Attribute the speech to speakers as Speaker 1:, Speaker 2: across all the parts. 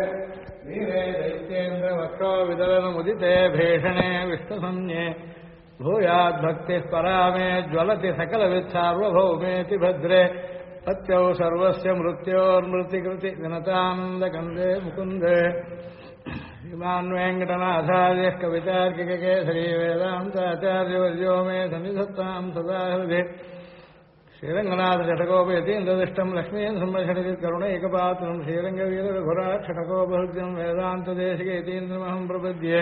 Speaker 1: वीरे दैत्येन्द्र वक्षो विदलनमुदिते भीषणे विष्णुसंज्ञे भूयाद्भक्तिः परा मे ज्वलति सकलवित्सार्वभौमेति भद्रे सत्यौ सर्वस्य मृत्योर्मृतिकृति विनतानन्दकन्दे मुकुन्दे इमान् वेङ्कटनाथार्यः कवितार्किककेसरी वेदान्ताचार्यवर्यो मे सन्निधत्तां सदा हृदि श्रीरङ्गनाथषटकोपयतीन्द्रदिष्टं लक्ष्मीन्द्रम्भषटकरुणैकपात्रं श्रीरङ्गवीरघुराक्षटकोपहृद्यं वेदान्तदेशिकेतीन्द्रमहं प्रपद्ये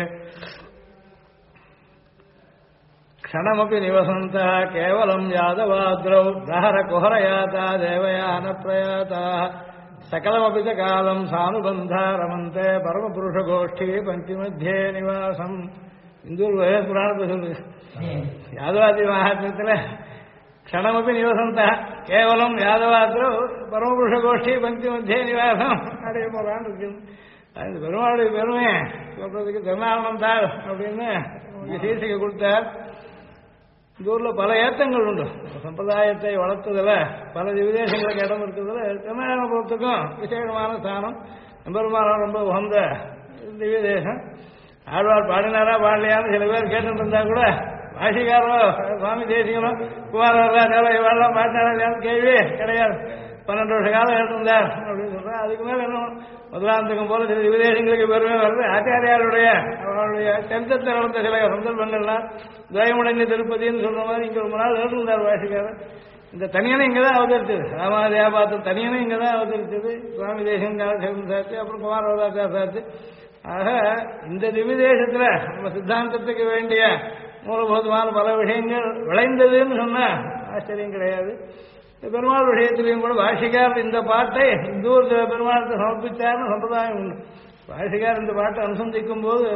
Speaker 1: क्षणमपि निवसन्तः केवलं यादवाद्रौ दहरकुहरयाता देवयानप्रयाताः सकलमपि च कालं सानुबन्धा रमन्ते परमपुरुषगोष्ठी पञ्चमध्ये निवासम् इन्दूर् पुराणத்தை சொல்லுங்க யாதவாதி மகாத்மியத்தில் क्षणमपि निवसन्तः केवलं यादवाद्रौ परमपुरुषगोष्ठी पञ्चमध्ये निवासம் அப்படியே போறான்னு இருக்கு அது பெருமாளுடைய பெருமை சொல்றதுக்கு திருநாளந்தாள் அப்படின்னு சீர்ஷிகை கொடுத்தார் இந்த ஊர்ல பல ஏற்றங்கள் உண்டு சம்பிரதாயத்தை வளர்த்ததுல பல விதேசங்களுக்கு இடம் இருக்கிறதுல திருநாளபுரத்துக்கும் விசேஷமான ஸ்தானம் பெருமாள் ரொம்ப உகந்த திவ்ய தேசம் ஆழ்வார் பாடினாரா பாடலையான்னு சில பேர் கேட்டு இருந்தா கூட வாசிக்காரோ சுவாமி தேசிகனும் குமாரெல்லாம் பாடினாரா இல்லையான்னு கேள்வி கிடையாது 12 வருஷ காலம் இருந்தார் அப்படின்னு சொல்றேன் அதுக்கு மேல என்ன முதலாந்தகம் போல சில விதேசங்களுக்கு பெருமை வருது ஆச்சாரியாருடைய அவருடைய சந்தத்தில் நடந்த சில சந்தர்ப்பங்கள்லாம் துவயமுடங்கி திருப்பதின்னு சொல்ற மாதிரி இங்க ரொம்ப நாள் இருந்தார் வாசிக்காரர் இந்த தனியனை இங்கதான் அவதரிச்சது ராமாதேபாத்திரம் தனியனை இங்கதான் அவதரிச்சது சுவாமி தேசம் சார்த்து அப்புறம் குமாரவதாச்சார சார்த்து ஆக இந்த திவ்யதேசத்துல நம்ம சித்தாந்தத்துக்கு வேண்டிய மூலபூதமான பல விஷயங்கள் விளைந்ததுன்னு சொன்னா ஆச்சரியம் கிடையாது பெருமாள் விஷயத்திலையும் கூட பாஷிகார் இந்த பாட்டை இந்த ஊர் பெருமாளத்தை சமர்ப்பிச்சார்னு சம்பிரதாயம் உண்டு பாஷிகார் இந்த பாட்டை அனுசந்திக்கும் போது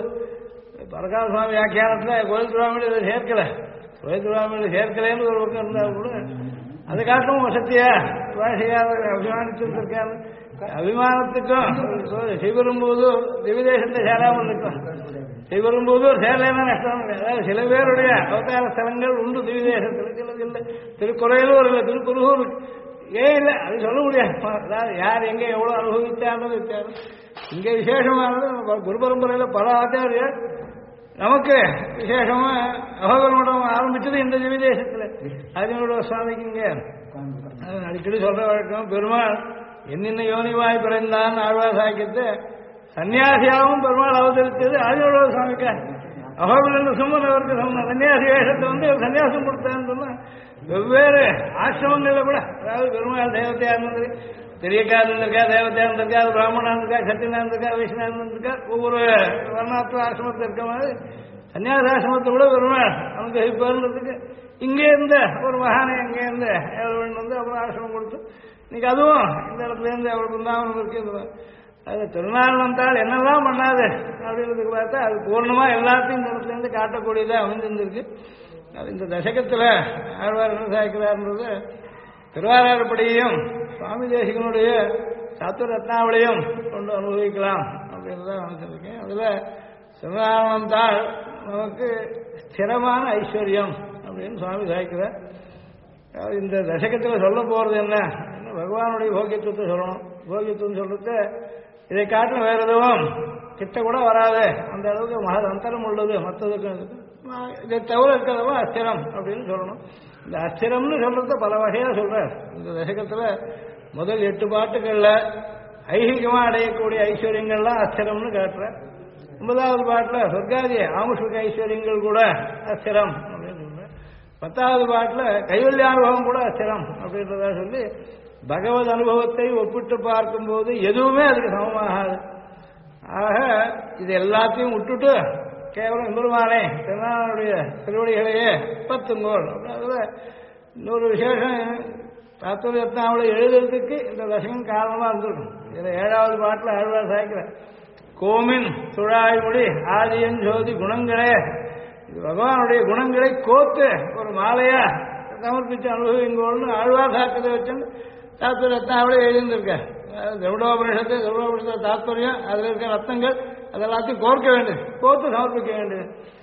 Speaker 1: பரகால சுவாமி வியாக்கியானத்தில் கோயில் திருவாமியில் இதை சேர்க்கல கோயில் திருவாமியில் சேர்க்கலன்னு ஒரு பக்கம் இருந்தால் கூட அதை காட்டும் வசதியா பாஷிகார் அபிமானிச்சிருக்காரு அபிமானத்துக்கும் சிவரும்போது திவ்யதேசத்தை சேராமல் இருக்கும் சிவரும்போது சேரலைன்னா நஷ்டம் அதாவது சில பேருடைய அவதார ஸ்தலங்கள் உண்டு திவ்யதேசத்தில் சிலது இல்லை திருக்குறையிலூர் இல்லை திருக்குறுகூர் ஏன் இல்லை அது சொல்ல முடியாது அதாவது யார் எங்கே எவ்வளோ அனுபவித்தாலும் வித்தியாசம் இங்கே விசேஷமானது குரு பரம்பரையில் பல ஆச்சாரியர் நமக்கு விசேஷமா அகோகமடம் ஆரம்பிச்சது இந்த திவ்யதேசத்தில் அதனோட சுவாமிக்கு இங்கே அடிக்கடி சொல்ற வழக்கம் பெருமாள் என்னென்ன யோனிவாய் பிறந்தான் ஆழ்வார் சாக்கியத்தை சன்னியாசியாகவும் பெருமாள் அவதரித்தது ஆதியோட சுவாமிக்கா அகோபில சும்மன் அவருக்கு சொன்ன சன்னியாசி வேஷத்தை சன்னியாசம் கொடுத்தான்னு சொன்னா வெவ்வேறு ஆசிரமங்கள்ல கூட அதாவது பெருமாள் தேவத்தையா இருந்தது தெரியக்கா இருந்திருக்கா தேவத்தையா இருந்திருக்கா பிராமணா இருந்திருக்கா சத்தியனா இருந்திருக்கா வைஷ்ணா இருந்திருக்கா ஒவ்வொரு வர்ணாத்திர ஆசிரமத்தில் இருக்க மாதிரி சன்னியாசாசிரமத்தை கூட பெருமாள் நமக்கு ஹெல்ப்பாருன்றதுக்கு இங்கே இருந்த ஒரு மகானை இங்கே இருந்து வந்து அப்புறம் ஆசிரமம் கொடுத்து இன்னைக்கு அதுவும் இந்த இடத்துல இருந்து அவர் பிருந்தாவனம் இருக்கு அது திருநாள் என்னெல்லாம் பண்ணாது அப்படின்றதுக்கு பார்த்தா அது பூர்ணமா எல்லாத்தையும் இந்த இடத்துல இருந்து காட்டக்கூடியதாக அமைஞ்சிருந்திருக்கு அது இந்த தசகத்துல ஆழ்வார் என்ன சாய்க்கிறார்ன்றது திருவாரூர்படியையும் சுவாமி தேசிகனுடைய சாத்துவ ரத்னாவளியும் கொண்டு அனுபவிக்கலாம் அப்படின்றதான் நினைச்சிருக்கேன் அதுல திருநாள் நமக்கு ஸ்திரமான ஐஸ்வர்யம் அப்படின்னு சுவாமி சாய்க்கிறார் இந்த தசகத்தில் சொல்ல போறது என்ன பகவானுடைய போக்கியத்துவத்தை சொல்லணும் போக்கியத்துவம் சொல்றது இதை காட்டிலும் வேற எதுவும் கிட்ட கூட வராது அந்த அளவுக்கு மகா அந்தரம் உள்ளது மற்றதுக்கு இதை தவிர இருக்கிறதவோ அஸ்திரம் அப்படின்னு சொல்லணும் இந்த அஸ்திரம்னு சொல்றது பல வகையா சொல்றார் இந்த தசகத்துல முதல் 8 பாட்டுகள்ல ஐகிகமா அடையக்கூடிய ஐஸ்வர்யங்கள்லாம் அஸ்திரம்னு காட்டுற 9வது பாட்டுல சொர்க்காதி ஆமுஷ்மிக ஐஸ்வர்யங்கள் கூட அஸ்திரம் அப்படின்னு சொல்றேன் 10வது பாட்டுல கைவல்யானுபவம் கூட அஸ்திரம் அப்படின்றதா சொல்லி பகவத் அனுபவத்தை ஒப்பிட்டு பார்க்கும்போது எதுவுமே அதுக்கு சமமாகாது ஆக இது எல்லாத்தையும் விட்டுட்டு கேவலம் பெருமானே திருநாளுடைய திருவடிகளையே பத்துங்கோள் அதுல இன்னொரு விசேஷம் தாத்துரிய ரத்னாவளை எழுதுறதுக்கு இந்த தசகம் காரணமா இருந்திருக்கும் இதுல 7வது பாட்டுல ஆழ்வார் சாய்க்கிற கோமின் சுழாய்மொழி ஆதியன் ஜோதி குணங்களே இது பகவானுடைய குணங்களை கோத்து ஒரு மாலையா சமர்ப்பிச்சு அனுபவிங்கோள்னு ஆழ்வார் சாக்கத்தை வச்சு தாத்துரிய ரத்னாவளை எழுதியிருக்க திரவிடோபனிஷத்து தாத்பரியம் அதுல இருக்க ரத்னங்கள் அதெல்லாத்தையும் கோர்க்க வேண்டியது கோர்த்து சமர்ப்பிக்க வேண்டியது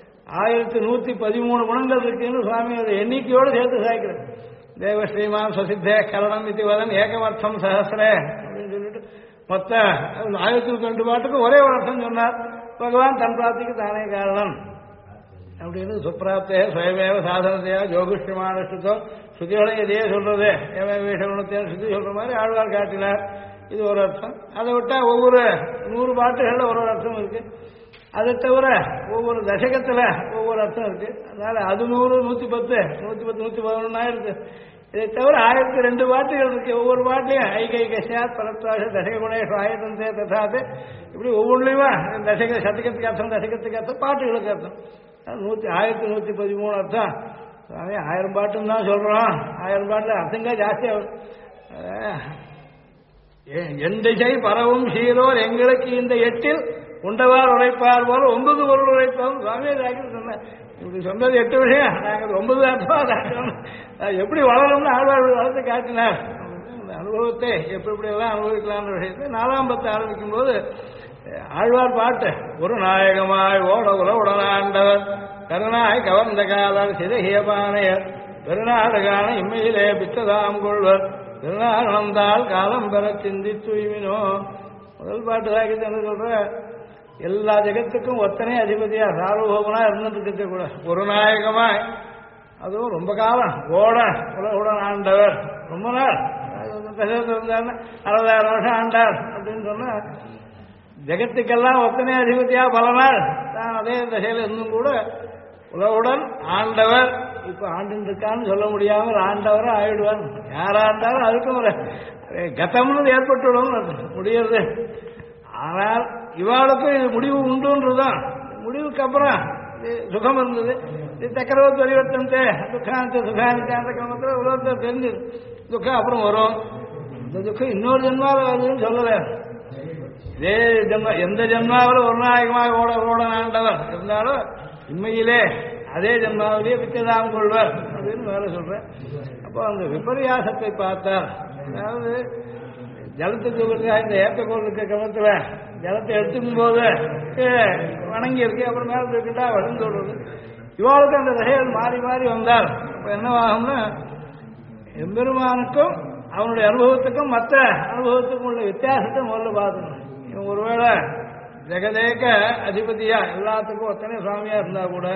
Speaker 1: 1113 குணங்கள் இருக்குன்னு சுவாமி அதை எண்ணிக்கையோடு சேர்த்து சாய்க்கிறது தேவ ஸ்ரீமான் சுசித்தே கரணம் இது வதன் ஏகமர்த்தம் சஹசிரே அப்படின்னு சொல்லிட்டு மொத்த 1092 பாட்டுக்கும் ஒரே ஒரு அர்த்தம் சொன்னார். பகவான் தன் பிராப்திக்கு தானே காரணம் அப்படின்னு சுப்பிராப்தே சுயமேவ சாதனத்தையா ஜோகுஷ்யமானோ ஸ்ருதியோட இதையே சொல்றது ஏமேஷகுணத்தையும் ஸ்ருதி சொல்ற மாதிரி ஆழ்வார் காட்டினார். இது ஒரு அர்த்தம். அதை விட்டா ஒவ்வொரு 100 பாட்டுகள்ல ஒரு அர்த்தம் இருக்கு. அதை தவிர ஒவ்வொரு தசகத்துல ஒவ்வொரு அர்த்தம் இருக்கு. அதனால அது 100, 110, 111 ஆயிருக்கு. இதை தவிர 1002 பாட்டுகள் இருக்கு. ஒவ்வொரு பாட்லையும் ஐகைகசாத் பரத்வாச தசக குணேஷ் ஆயத்தந்தே ததாது இப்படி ஒவ்வொன்றுலையுமா தசக சதகத்துக்கு அர்த்தம், தசகத்துக்கு அர்த்தம், பாட்டுகளுக்கு அர்த்தம். 1113 அர்த்தம். 1000 பாட்டுன்னு தான் சொல்றோம். 1000 பாட்டுல அர்த்தங்க ஜாஸ்தியாகும். என் திசை பரவும் சீரோர் எங்களுக்கு இந்த 8 உண்டவார் உழைப்பார் போல 9 பொருள் உழைப்பார் சுவாமியே சொன்னேன். இப்படி சொன்னது 8 விஷயம், நாங்கள் 9 அர்த்தம் எப்படி வளரும்னு ஆழ்வார் வளர்த்து காட்டினார். அந்த அனுபவத்தை எப்படி எல்லாம் அனுபவிக்கலாம்னு விஷயத்தை 4ஆம் பத்து ஆரம்பிக்கும் போது ஆழ்வார் பாட்டு ஒரு நாயகமாய் ஓட உடனாண்டவர் கருணாய் கவர்ந்த காலர் சிதகிய பானையர் பெருநாடகான இம்மையிலே பித்ததாம் கொள்வர் திருநாள் காலம் பெற சிந்தி தூய்மினோ. முதல் பாட்டு தாக்கிட்டு என்ன சொல்ற, எல்லா ஜெகத்துக்கும் ஒத்தனை அதிபதியா சார்வபௌமனா இருந்துட்டு கூட ஒரு நாயகமாய் அதுவும் ரொம்ப காலம் உடன் ஆண்டவர் ரொம்ப நாள் 60,000 வருஷம் ஆண்டார் அப்படின்னு சொன்னா ஜெகத்துக்கெல்லாம் ஒத்தனை அதிபதியா பல நாள் தான் அதே தசையில இருந்தும் கூட உலகுடன் ஆண்டவர். இப்ப ஆண்டு இருக்கான்னு சொல்ல முடியாமல் ஆண்டவரை ஆயிடுவார். யார் ஆண்டாலும் அதுக்கும் ஒரு கதம்னு ஏற்பட்டுவிடும் முடியாது. ஆனால் இவாளுக்கும் இது முடிவு உண்டுன்றதுதான். முடிவுக்கு அப்புறம் சுகம் இருந்தது. இது சக்கரவர்த்தி பரிவர்த்தனத்தை துக்காந்த சுகானிக்காந்த கிரமத்தில் உலகத்தை தெரிஞ்சது. துக்கம் அப்புறம் வரும். இந்த துக்கம் இன்னொரு ஜென்மாவில் வருதுன்னு சொல்லல. இதே ஜென்மா எந்த ஜென்மாவில் ஒரு நாயகமாக ஓட ஆண்டவர் இருந்தாலும் உண்மையிலே அதே ஜென்மாவிலேயே வித்ததாம் கொள்வர் அப்படின்னு வேலை சொல்றேன். அப்போ அந்த விபரியாசத்தை பார்த்தார். அதாவது ஜலத்தை தூக்கிறதுக்காக இந்த ஏற்றக்கோள் இருக்க கிணத்துல ஜலத்தை எடுத்துக்கும் போது வணங்கி இருக்கு, அப்புறம் மேல தூக்கிட்டா வளர்ந்து விடுறது. இவாளுக்கு அந்த தகைகள் மாறி மாறி வந்தார். இப்போ என்னவாகும்னா எம்பெருமானுக்கும் அவனுடைய அனுபவத்துக்கும் மற்ற அனுபவத்துக்கும் உள்ள வித்தியாசத்தை முதல்ல பார்க்கணும். இவன் ஒருவேளை ஜெகதேக அதிபதியா எல்லாத்துக்கும் ஒத்தனை சுவாமியா இருந்தா கூட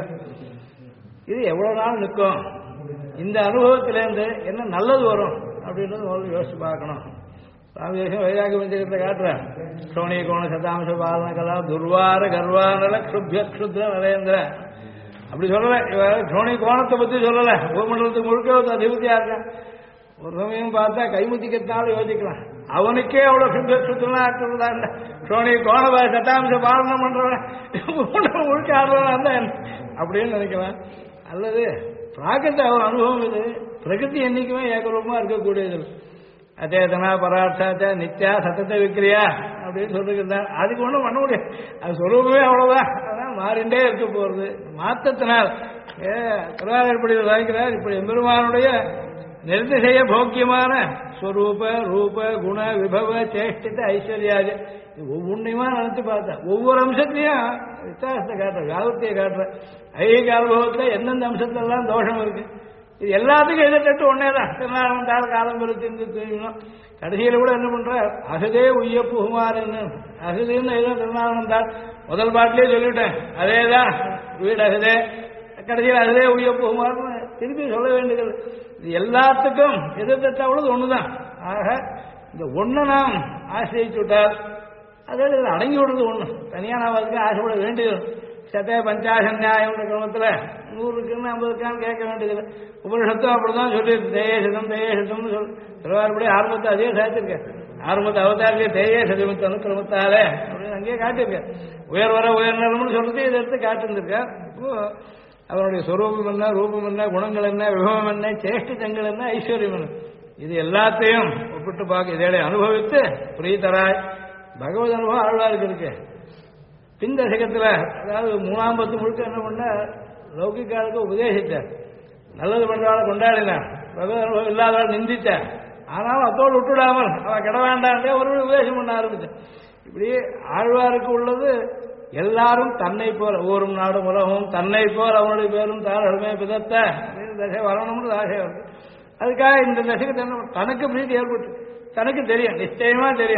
Speaker 1: இது எவ்வளவு நாள் நிற்கும், இந்த அனுபவத்திலேருந்து என்ன நல்லது வரும் அப்படின்றது முதல்ல யோசிச்சு பார்க்கணும். ராமதேசம் வைராகி பஞ்சகத்தை காட்டுறேன். சோனி கோண சதாம்ச பாலன கலா துர்வார கர்வானல க்ஷுப்ய க்ஷுத்ர நரேந்திர அப்படி சொல்லல. சோனி கோணத்தை பத்தி சொல்லல. பூமண்டலத்துக்கு முழுக்க அதிபதியா இருக்கான். ஒரு சமயம் பார்த்தா கைமுத்திக்கிறதுனால யோசிக்கலாம். அவனுக்கே அவ்வளவு சுத்தலாம் ஆக்குறதா இல்ல. சோனி கோண சதாம்ச பாலனம் பண்றவன் முழுக்க ஆடுறவன் அந்த அப்படின்னு நினைக்கலாம். அல்லது பிராகிருத அவன் அனுபவம் இது. பிரகிருதி என்னைக்குமே ஏகரூபமா இருக்கக்கூடியது. அச்சேதனா பராட்சாச்ச நித்யா சத்தத்தை விக்கிரியா அப்படின்னு சொல்லிருந்தார். அதுக்கு ஒன்றும் பண்ண முடியாது. அது சொல்லுமே அவ்வளவுதான். அதான் மாறிண்டே இருக்க போறது. மாற்றத்தினால் திருவாரூர்படி வாய்க்கிறார். இப்படி எம்பெருமானுடைய நிர்திசய போக்கியமான ஸ்வரூப ரூப குண விபவ சேஷ்டித்த ஐஸ்வர்யாது ஒவ்வொன்றையுமா நினைச்சு பார்த்தா ஒவ்வொரு அம்சத்தையும் வித்தியாசத்தை காட்டுற வியாபத்தியை காட்டுற ஐகிக அனுபவத்தில் எந்தெந்த அம்சத்திலாம் தோஷம் இருக்கு. இது எல்லாத்துக்கும் எதிர்த்து ஒன்னேதான். திருநாள் காலம் பெருத்தி தூங்கணும். கடைசியில் கூட என்ன பண்ற அகதே உய்ய புகுமாறுன்னு அகதுன்னு ஏதோ திருநாள் முதல் பாட்டிலே சொல்லிவிட்டேன். அதேதான் வீடு அகதே, கடைசியில் அகதே உய்ய புகுமாறுன்னு திருப்பி சொல்ல வேண்டியது. இது எல்லாத்துக்கும் எதிர்த்தவளது ஒண்ணுதான். ஆக இந்த ஒண்ணு நாம் ஆசிரியிச்சு விட்டால் அதாவது இதில் அடங்கி விடுறது ஒண்ணு. தனியா நாம் அதுக்கு ஆசைப்பட வேண்டியது. சதே பஞ்சாசன்யாயம் கிரமத்துல 100க்குன்னு 50க்கான்னு கேட்க வேண்டியதில்லை. உபனிஷத்தும் அப்படிதான் சொல்லியிருக்கு. தேயேசதம்னு சொல்லு. திருவாரூர்படி ஆரம்பத்தை அதே சாய்த்திருக்கேன். ஆரம்பத்தை அவதாரிலே தேயேசதம் அனுக்கிரமத்தாலே அப்படின்னு அங்கேயே காட்டியிருக்கேன். உயர்நலம்னு சொல்றது இதை எடுத்து காட்டிருந்திருக்கேன். இப்போ அவனுடைய சொரூபம் என்ன, ரூபம் என்ன, குணங்கள் என்ன, விபவம் என்ன, சேஷ்டிதங்கள் என்ன, ஐஸ்வர்யம் என்ன, இது எல்லாத்தையும் ஒப்பிட்டு பார்க்க இதை அனுபவித்து பிரீதராய் பகவத் அனுபவம் ஆழ்வாருக்கு இருக்கு. பின்தசகத்துல அதாவது 3ஆம் பத்து முழுக்க என்ன பண்ண லௌகிக்காருக்கு உபதேசித்தார். நல்லது பண்றாலும் கொண்டாடினார். பகவத் அனுபவம் இல்லாதவள் நிந்தித்தார். ஆனாலும் அத்தோடு விட்டுடாமல் அவன் கிட வேண்டாண்டே ஒரு உபதேசம் பண்ண ஆரம்பித்தார். இப்படி ஆழ்வாருக்கு உள்ளது எல்லாரும் தன்னை போல ஊரும் நாடும் உலகமும் தன்னை போல் அவனுடைய பேரும் தாரமே பிதத்த தசை வரணும்னு ஆசை வருது. அதுக்காக இந்த தசைக்கு தனக்கு பிரீதி ஏற்பட்டு தனக்கு தெரியும், நிச்சயமா தெரியும்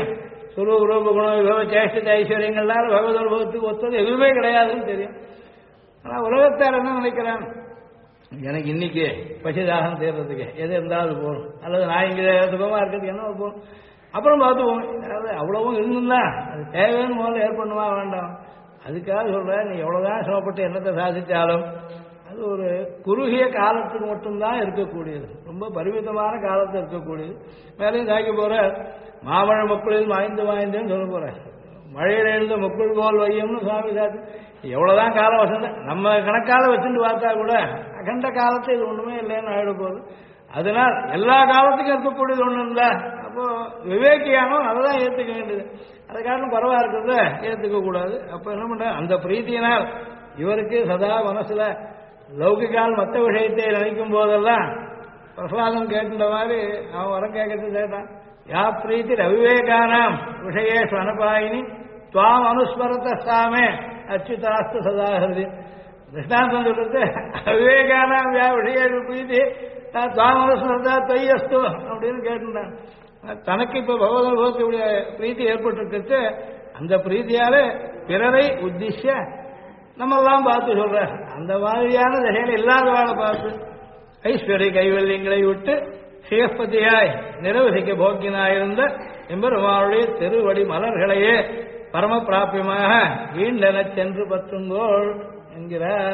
Speaker 1: சுரூப ரூப குண விபவ சேஷ்ட ஐஸ்வர்யங்கள்னால பகவத் அனுபவத்துக்கு ஒத்தது எதுவுமே கிடையாதுன்னு தெரியும். ஆனால் உலகத்தார் என்ன நினைக்கிறான், எனக்கு இன்னைக்கு பசிதாகம் தேர்றதுக்கு எது இருந்தாலும் போகணும், அல்லது நான் இங்கே சுகமாக இருக்கிறதுக்கு என்ன போகணும், அப்புறம் பார்த்துப்போம். அதாவது அவ்வளவும் இருந்துன்னா அது தேவைன்னு முதல்ல ஏற்பண்ணுமா வேண்டாம். அதுக்காக சொல்கிறேன், நீ எவ்வளோதான் சிரமப்பட்டு என்னத்தை சாதித்தாலும் அது ஒரு குறுகிய காலத்துக்கு மட்டும்தான் இருக்கக்கூடியது, ரொம்ப பரிமிதமான காலத்தில் இருக்கக்கூடியது. மேலேயும் தாக்கி போகிற மாமழை மக்களில் வாய்ந்து வாய்ந்தேன்னு சொல்ல போகிறேன். மழையில் எழுந்த முக்குள் போல் வையம்னு சுவாமி சாத்தி எவ்வளோதான் காலம் வசந்த நம்ம கணக்கால வச்சுட்டு பார்த்தா கூட அகண்ட காலத்தை இது ஒன்றுமே இல்லைன்னு ஆயிட போகுது. அதனால் எல்லா காலத்துக்கும் இருக்கக்கூடியது ஒன்று இல்லை. அப்போ விவேக்கியானோ அதை தான் ஏற்றுக்க வேண்டியது. அதை காரணம் பரவா இருக்கிறத ஏற்றுக்க கூடாது. அப்போ என்ன பண்ற, அந்த பிரீத்தியினால் இவருக்கு சதா மனசுல லௌகிகால் மற்ற விஷயத்தை நினைக்கும் போதெல்லாம் பிரசாதம் கேட்கின்ற மாதிரி அவன் வரம் கேட்கறது கேட்டான். யா பிரீத்தி அவிவேகானாம் விஷயேஷு அனுபாயினி துவாம் அனுஸ்மரத்த சாமே அச்சுதாஸ்து சதாஹதி. கிருஷ்ணாந்தம் சொல்றது அவிவேகானாம் யா விஷயேஷு பிரீத்தி துவாம் அனுஸ்மரத்தா தொய்யஸ்து அப்படின்னு கேட்டுட்டான். தனக்கு இப்ப பகவத் அனுபவத்துடைய பிரீத்தி ஏற்பட்டு அந்த பிரீத்தியால பிறரை உத்திஷ்ய நம்மெல்லாம் பார்த்து சொல்ற அந்த மாதிரியான திசையில் இல்லாதவாளை பார்த்து ஐஸ்வர்ய கைவல்யங்களை விட்டு சிவப்பதியாய் நிரவசிக்க போக்கினாயிருந்த எம்பெருமானுடைய திருவடி மலர்களையே பரம பிராபியமாக வீண்டென சென்று பற்றுங்கோள் என்கிறார்.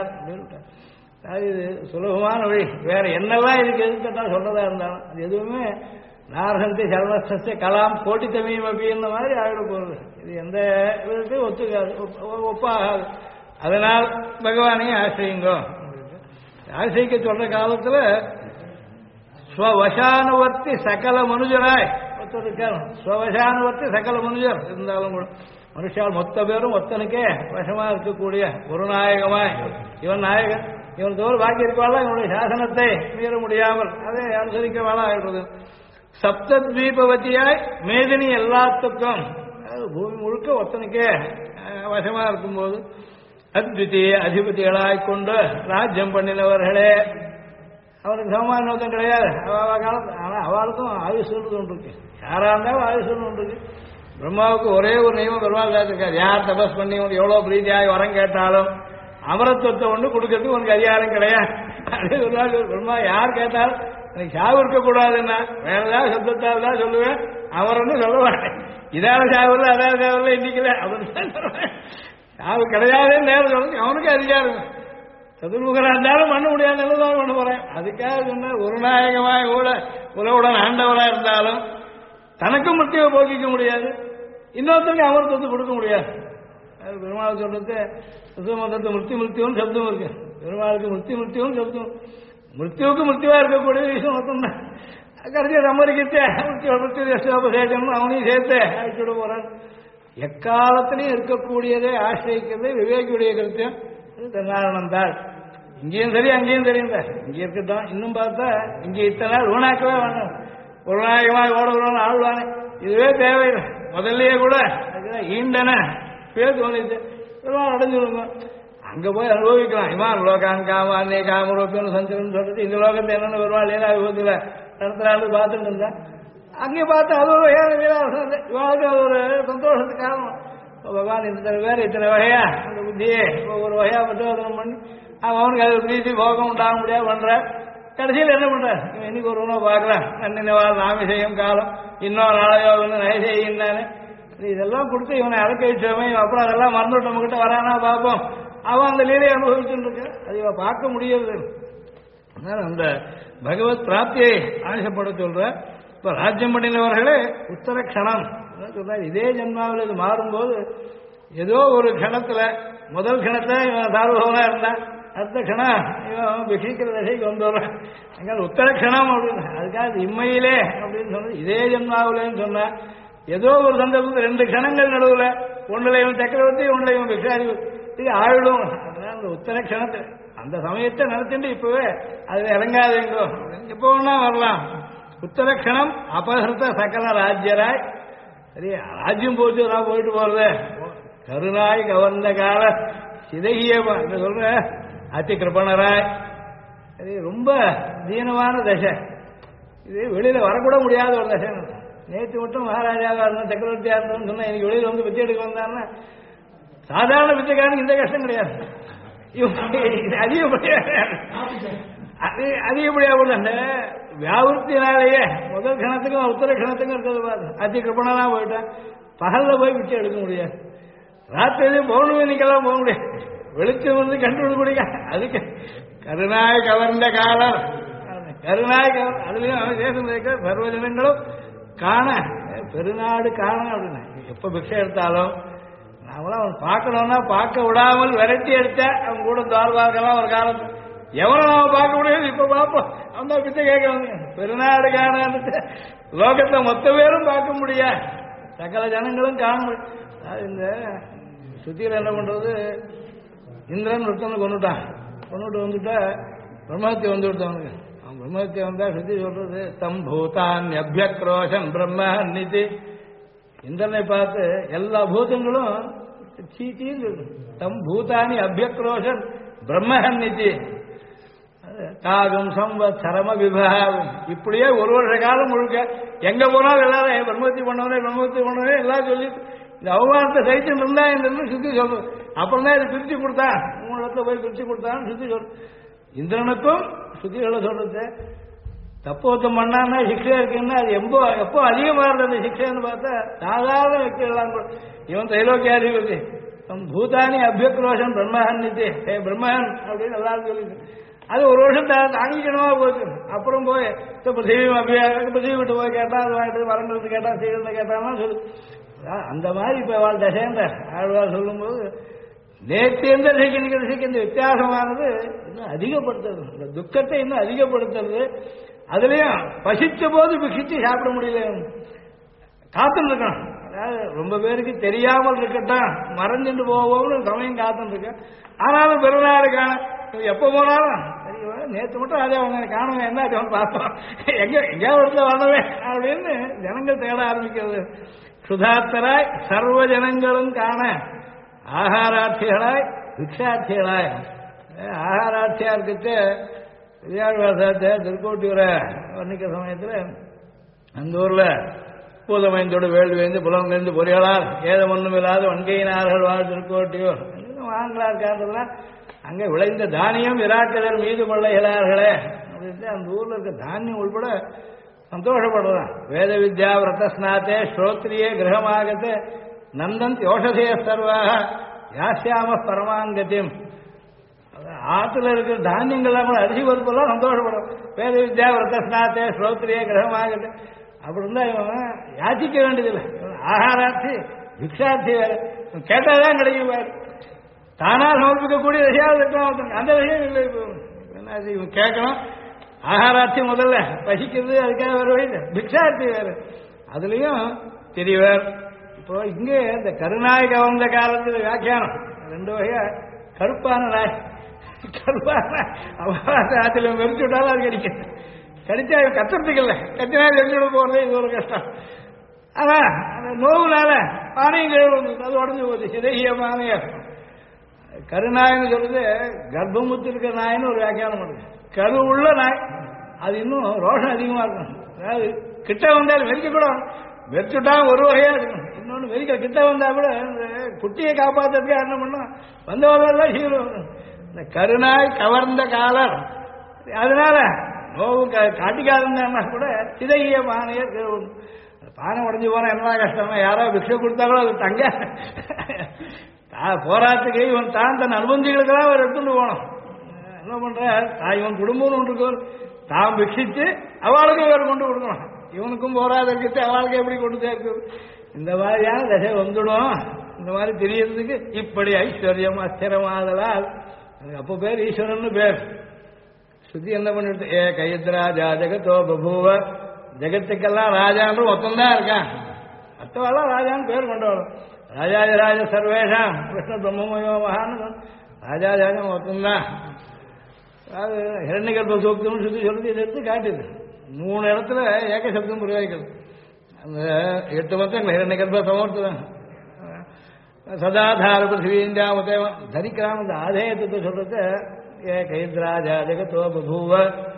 Speaker 1: இது சுலபமான வழி. வேற என்னதான் இதுக்கு எதுக்கத்தான் சொல்றதா இருந்தாலும் அது எதுவுமே நாரசந்தி சரணஸ்தே கலாம் கோட்டி தமிழ் அப்படின்ற மாதிரி ஆகிட போகிறது. இது எந்த விதத்தையும் ஒத்துக்காது, ஒப்பாகாது. அதனால் பகவானையும் ஆசிரியுங்கோ. ஆசிரிக்க சொல்ற காலத்தில் ஸ்வவசானுவர்த்தி சகல மனுஜராய் ஒருத்தர் இருக்கார். ஸ்வவசானுவர்த்தி சகல மனுஜர் இருந்தாலும் கூட மனுஷால் மொத்த பேரும் ஒத்தனுக்கே வசமா இருக்கக்கூடிய ஒரு நாயகமாய் இவன் நாயகன், இவன் தோறு பாக்கி இருக்கவாள் இவனுடைய சாசனத்தை மீற முடியாமல் அதை அனுசரிக்கவாளா ஆகிடுறது. சப்தத்வீபவதியாய் மேதினி எல்லாத்துக்கும் பூமி முழுக்க ஒத்தனுக்கே வசமா இருக்கும்போது அத்விதீய அதிபதிகளாய்கொண்டு ராஜ்யம் பண்ணினவர்களே, அவனுக்கு சமமான நோக்கம் கிடையாது. காலத்து ஆனால் அவளுக்கும் ஆயுஷ்னு ஒன்று இருக்கு. யாரா இருந்தாலும் ஆயுஷ்னு ஒன்று இருக்கு. பிரம்மாவுக்கு ஒரே ஒரு நியமம் பெருமாள் காத்திருக்காரு. யார் தபஸ் பண்ணி உனக்கு எவ்வளோ பிரீதியாகி வரம் கேட்டாலும் அமரத்துவத்தை ஒன்று கொடுக்கறதுக்கு உனக்கு அதிகாரம் கிடையாது. அதே ஒரு பிரம்மா யார் கேட்டாலும் எனக்கு சாவு இருக்கக்கூடாதுன்னா வேற ஏதாவது சப்தத்தால் தான் சொல்லுவேன், அவரன்னு சொல்ல மாட்டேன். இதான சாவில் அதாவது சாவில் இன்னைக்கல அப்படின்னு தான் சொல்லுவேன். சாவு கிடையாதுன்னு நேரம் சொல்லுங்க, அவனுக்கு அதிகாரம். சதுர்முகராக இருந்தாலும் பண்ண முடியாத நல்லதான் பண்ண போறேன். அதுக்காக சொன்ன ஒரு நாயகமாய் கூட உலகுடன் ஆண்டவராக இருந்தாலும் தனக்கும் முத்தியை போக்கிக்க முடியாது, இன்னொருத்தருக்கு அமர்த்தத்தை கொடுக்க முடியாது. பெருமாள் சொல்றது சுத்தமந்தத்தை மிருத்தியும் சப்தம் இருக்கு. பெருமாளுக்கு மிருத்தியும் சப்தம், மிருத்தியுக்கு மிருத்திவா இருக்கக்கூடிய விஷயம் மொத்தம் தான். கடைசியை சம்மதிக்கிட்டே மிருத்தியோபசேஷம் அவனையும் சேர்த்து அழைச்சுட போறான். எக்காலத்திலையும் இருக்கக்கூடியதை ஆசிரியக்கிறதே விவேகியுடைய கருத்தியம். திருநாரணம் தான் இங்கேயும் சரி அங்கேயும் தெரியும் தான். இங்கே இருக்கட்டும், இன்னும் பார்த்தா இங்கே இத்தனை நாள் ஊனாக்கவே வேண்டாம், ஒரு நாயகமாக ஓடணும்னு ஆழ்வானே இதுவே தேவையில்லை. முதல்லயே கூட ஈண்டன பேர் தோணிச்சு அடைஞ்சுடுங்க, அங்கே போய் அனுபவிக்கலாம். இமான் லோகான் காமானே காமரோப்பியன்னு சஞ்சரன் சொல்றது இந்த லோகத்தை என்னென்ன வருவாள் லீலா விபத்தில் நடத்துறாரு பார்த்துட்டு இருந்தா அங்கே பார்த்து அது ஒரு இவாளுக்கு அது ஒரு சந்தோஷத்துக்கு காரணம். பகவான் இத்தனை பேர் இத்தனை வகையா அந்த புத்தியே ஒரு வகையா பரிசோதனம் பண்ணி அவனுக்கு அது பிரீத்தி போகம் உண்டாக முடியாது பண்ற. கடைசியில் என்ன பண்ற, இன்னைக்கு ஒரு உணவு பார்க்கலாம், நன்னினவாள் நாமிசையும் காலம் இன்னொரு நாளையோ வந்து நயசெய்யின்னு இதெல்லாம் கொடுத்து இவனை அடக்க வச்சோமே, அப்புறம் அதெல்லாம் மறந்துவிட்டு நம்ம கிட்ட வரானா பார்ப்போம். அவன் அந்த லீலையை அனுபவிச்சுட்டு இருக்க, அது இவன் பார்க்க முடியாது. அதனால அந்த பகவத் பிராப்தியை ஆசைப்பட சொல்ற. இப்ப ராஜ்யம் பண்ணினவர்களே உத்தர கணம் சொல்ற, இதே ஜென்மாவில் இது மாறும்போது ஏதோ ஒரு கணத்துல முதல் கணத்துல இவன் சார்பவனா இருந்தான், அடுத்த கணம் இவன் பிஷிக்கிற தசைக்கு வந்துடுறான். அங்கே உத்தர கணம் அப்படின்னு அதுக்காக இம்மையிலே அப்படின்னு சொன்னது இதே ஜென்மாவிலேன்னு சொன்ன ஏதோ ஒரு சந்தர்ப்பத்தில் 2 கணங்கள் நடுவில் ஒன்றுல இவன் சக்கரவர்த்தி ஒன்றுல இவன் பிஷாதிபதி ஆயிடும். அதனால அந்த உத்தர கணத்தை அந்த சமயத்தை நடத்திட்டு இப்பவே அது இறங்காதுங்கோ, எப்போ வேணா வரலாம். உத்தர கணம் அபகிருத்த சகல ராஜ்யராய், சரி ராஜ்யம் போச்சு நான் போயிட்டு போறது கருணாய் கவர்ந்த கால சிதகியமா என்ன சொல்ற அதி கிருபணராய், சரி ரொம்ப தீனமான தசை, இது வெளியில வரக்கூட முடியாத ஒரு தசை. நேற்று மட்டும் மகாராஜாவா இருந்தோம் சக்கரவர்த்தியா இருந்தோம்னு சொன்னா இன்னைக்கு வெளியில் வந்து பிச்சை எடுக்க வந்தான்னா சாதாரண பிச்சைக்காரனுக்கு இந்த கஷ்டம் கிடையாது. அதிகப்படியா போல வியாபத்தினாலேயே முதல் கணத்துக்கும் உத்தர கணத்துக்கும் இருக்கிறது பாரு. அதி கிருப்பணெல்லாம் போயிட்டேன். பகல்ல போய் பிச்சை எடுக்க முடியாது. ராத்திரிலையும் பௌர்ணமிக்கெல்லாம் போக முடியாது. வெளிச்சம் வந்து கண்டுபிடி முடிய அதுக்கு கருணாய் கவர்ந்த காலம் கருணாய் கவர் அதுலயும் தேசம் இருக்க சர்வஜனங்களும் காண பெருநாடு காண அப்படின்னு எப்ப பிக்ஷை எடுத்தாலும் நாமளாம் அவன் பார்க்கணும்னா பார்க்க விடாமல் விரட்டி எடுத்த அவன் கூட துவாரபாக்கலாம் ஒரு காலம் எவனை நாம பார்க்க முடியாது. இப்ப பார்ப்போம் அவன் தான் பிச்சை கேட்கறாங்க. பெருநாடு காணான்னு லோகத்தை மொத்த பேரும் பார்க்க முடியாது. சகல ஜனங்களும் காண முடியும். இந்த சுத்தியில என்ன பண்றது, இந்திரன் ஒருத்தனை கொண்டுட்டு வந்துட்டா பிரம்மஹத்தி வந்து விடுத்தவனுக்கு. அவன் பிரம்மஹத்தி வந்தா சுத்தி சொல்றது தம் பூதான் அபியக்ரோஷன் பிரம்ம நிதி. இந்திரனை பார்த்து எல்லா பூதங்களும் சீச்சின்னு சொல்லு. தம் பூதானி அபியக்ரோஷன் பிரம்மஹன் நிதி தாகம் சம்வத்சரம விபாகம். இப்படியே ஒரு வருஷ காலம் முழுக்க எங்க போனாலும் எல்லாரும் பிரம்மஹத்தி பண்ணவனே எல்லாம் சொல்லி இந்த அவமானத்தை சைத்து இருந்தா இந்த சுத்தி சொல்லு. அப்புறம் தான் இதை பிரிச்சு கொடுத்தான். 3 இடத்துல போய் பிரிச்சு கொடுத்தான்னு சுத்தி சொல்லு. இந்திரனுக்கும் சுத்திகளை சொல்றது தப்போத்தம் பண்ணான்னா சிக்ஷை இருக்குன்னா அது எப்போ அதிகமா இருந்தது அந்த சிக்ஷைன்னு பார்த்தா சாதாரண వ్యక్తి எல்லாம் இவன் தைலோக்கியாரி இருக்கு. பூதானி அபியக்ரோஷன் பிரம்மஹன் நிதி பிரம்மஹன் அப்படின்னு எல்லாரும் சொல்லி அது ஒரு வருஷம் தாங்கிக்கணுமா போச்சு. அப்புறம் போய் பிருத்திவி விட்டு போய் கேட்டா அது வாங்கிட்டு வரங்களுக்கு கேட்டா செய்யறத கேட்டான்னா சொல்லு. அந்த மாதிரி இப்ப வாழ் தசேந்த ஆழ்வார் சொல்லும்போது நேற்று எந்த ரசிக்க இந்த வித்தியாசமானது இன்னும் அதிகப்படுத்துறது, இந்த துக்கத்தை இன்னும் அதிகப்படுத்துறது. அதுலயும் பசிச்ச போது பிக்ஷிச்சு சாப்பிட முடியல, காத்துன்னு இருக்கணும். அதாவது ரொம்ப பேருக்கு தெரியாமல் இருக்கட்டும், மறைஞ்சுட்டு போவோம்னு சமயம் காத்துன்னு இருக்க. ஆனாலும் பெருநாடு காண எப்ப போனாலும் நேற்று மட்டும் அதே அவங்க காணுங்க என்ன பார்த்தோம் எங்கேயா இடத்துல வரவே அப்படின்னு ஜனங்கள் தேட ஆரம்பிக்கிறது. சுதாத்தராய் சர்வ ஜனங்களும் காண ஆகாராட்சிகளாய் பிக்ஷாட்சிகளாய். ஆகாராட்சியா இருக்கிறது விளையாடுவாசத்தை திருக்கோட்டியூரை வர்ணிக்கிற சமயத்தில் அந்த ஊர்ல பூதமைந்தோடு வேள்விந்து புலங்கேந்து பொறிகளால் ஏதம் ஒன்றும் இல்லாத வன்கையினார்கள் வாழ் திருக்கோட்டியூர் வாங்கலா இருக்கான்றதுலாம் அங்கே விளைந்த தானியம் விராக்கதர் மீது கொள்ளைகிறார்களே அப்படின்ட்டு அந்த ஊர்ல இருக்க தானியம் உள்பட சந்தோஷப்படுறான். வேத வித்யா விரதஸ்நாத்தே ஸ்ரோத்ரியே கிரகமாகத்தே நந்தந்தி ஓஷதே சர்வாக யாசியாம பரமாங்கத்தியம். ஆற்றுல இருக்கிற தானியங்கள்லாம் கூட அரிசி பருப்பெல்லாம் சந்தோஷப்படும். வேத வித்யா விரதஸ்நாத்தே ஸ்ரோத்ரியே கிரகமாகத்தே அப்படி இருந்தா இவன் யாச்சிக்க வேண்டியதில்லை. ஆகாராட்சி பிக்ஷாட்சி வேறு கேட்டாதான் கிடைக்கும். வேறு தானா சமர்ப்பிக்கக்கூடிய விஷயம் இருக்கலாம், அந்த விஷயம் இல்லை. இப்போ இவன் கேட்கணும். ஆகாராட்சி முதல்ல பசிக்கிறது அதுக்காக வேறு வழி, பிக்ஷாட்சி வேறு. அதுலயும் தெரியவர். இப்போ இங்கே இந்த கருநாய் கவர்ந்த காலத்தில் வியாக்கியானம் 2 வகையா. கருப்பான நாய், கருப்பான ஆத்துல மெரிச்சு விட்டாலும் அது கிடைக்கும். கடிச்சா கத்துறதுக்கு இல்லை, கத்தினா தெரிஞ்சு போறது இது ஒரு கஷ்டம். ஆனா அந்த நோவுனால பானையும் கழுவு அது உடஞ்சு போகுது. சிதைய பானையா கருநாய்னு சொல்றது கர்ப்பமுத்து இருக்கிற நாயின்னு ஒரு வியாக்கியானம் பண்ணுது. கரு உள்ள நாய் அது இன்னும் ரோஷம் அதிகமா இருக்கும். அதாவது கிட்ட வந்தாலும் வெறிக்க கூட வெறிச்சுட்டா ஒரு வகையா இருக்கும். இன்னொன்று வெறிக்க கிட்ட வந்தா கூட இந்த குட்டியை காப்பாற்றுறதுக்கு என்ன பண்ணும் வந்தவரெல்லாம் சீரும். இந்த கருநாய் கவர்ந்த காலம் அதனால நோவு காட்டிக்காதுன்னா கூட சிதைய பானையை பானை உடஞ்சி போனா என்ன கஷ்டமா யாராவது பிக்ஷை கொடுத்தாலும் அது தங்க போராட்டத்துக்கு இவன் தான் தன் அனுபந்திகளுக்கெல்லாம் அவர் எடுத்துட்டு போனோம். என்ன பண்ற இவன் குடும்பம்னு ஒன்று இருக்கும், தான் பிக்ஷிச்சு அவளுக்கும் வேறு கொண்டு கொடுக்கணும். இவனுக்கும் போராத இருக்கிறது அவளுக்கு எப்படி கொண்டு சேர்க்குது. இந்த மாதிரியான தசை வந்துடும். இந்த மாதிரி தெரியறதுக்கு இப்படி ஐஸ்வர்யம் அஸ்திரமாதலால் அப்போ பேர் ஈஸ்வரன் பேர். சுத்தி என்ன பண்ணிட்டு ஏ கையத்ராஜா ஜெகத்தோ பபூவ. ஜெகத்துக்கெல்லாம் ராஜான்னு மொத்தம்தான் இருக்கான். மற்றவெல்லாம் ராஜான்னு பேர் கொண்டவளும். ராஜாஜராஜ சர்வேஷாம் கிருஷ்ண பிரம்மமயோ மகான்னு ராஜாஜாஜ மொத்தம்தான். அது ஹிரண்யகல்ப சூக்தம்னு சுத்தி சொல்றது இதை எடுத்து காட்டுது. 3 இடத்துல ஏக சப்தம் பிரயோகிக்கிறது. அந்த 8 மொத்தம் ஹிரண்யகல்ப சமர்த்தம் சதாதார பிருத்திவீந்தியாமதேவம் தரிக்கிறாம அந்த ஆதேயத்தை சொல்றது ஏ கைத்ராஜா ஜெகத்தோ பபூவ.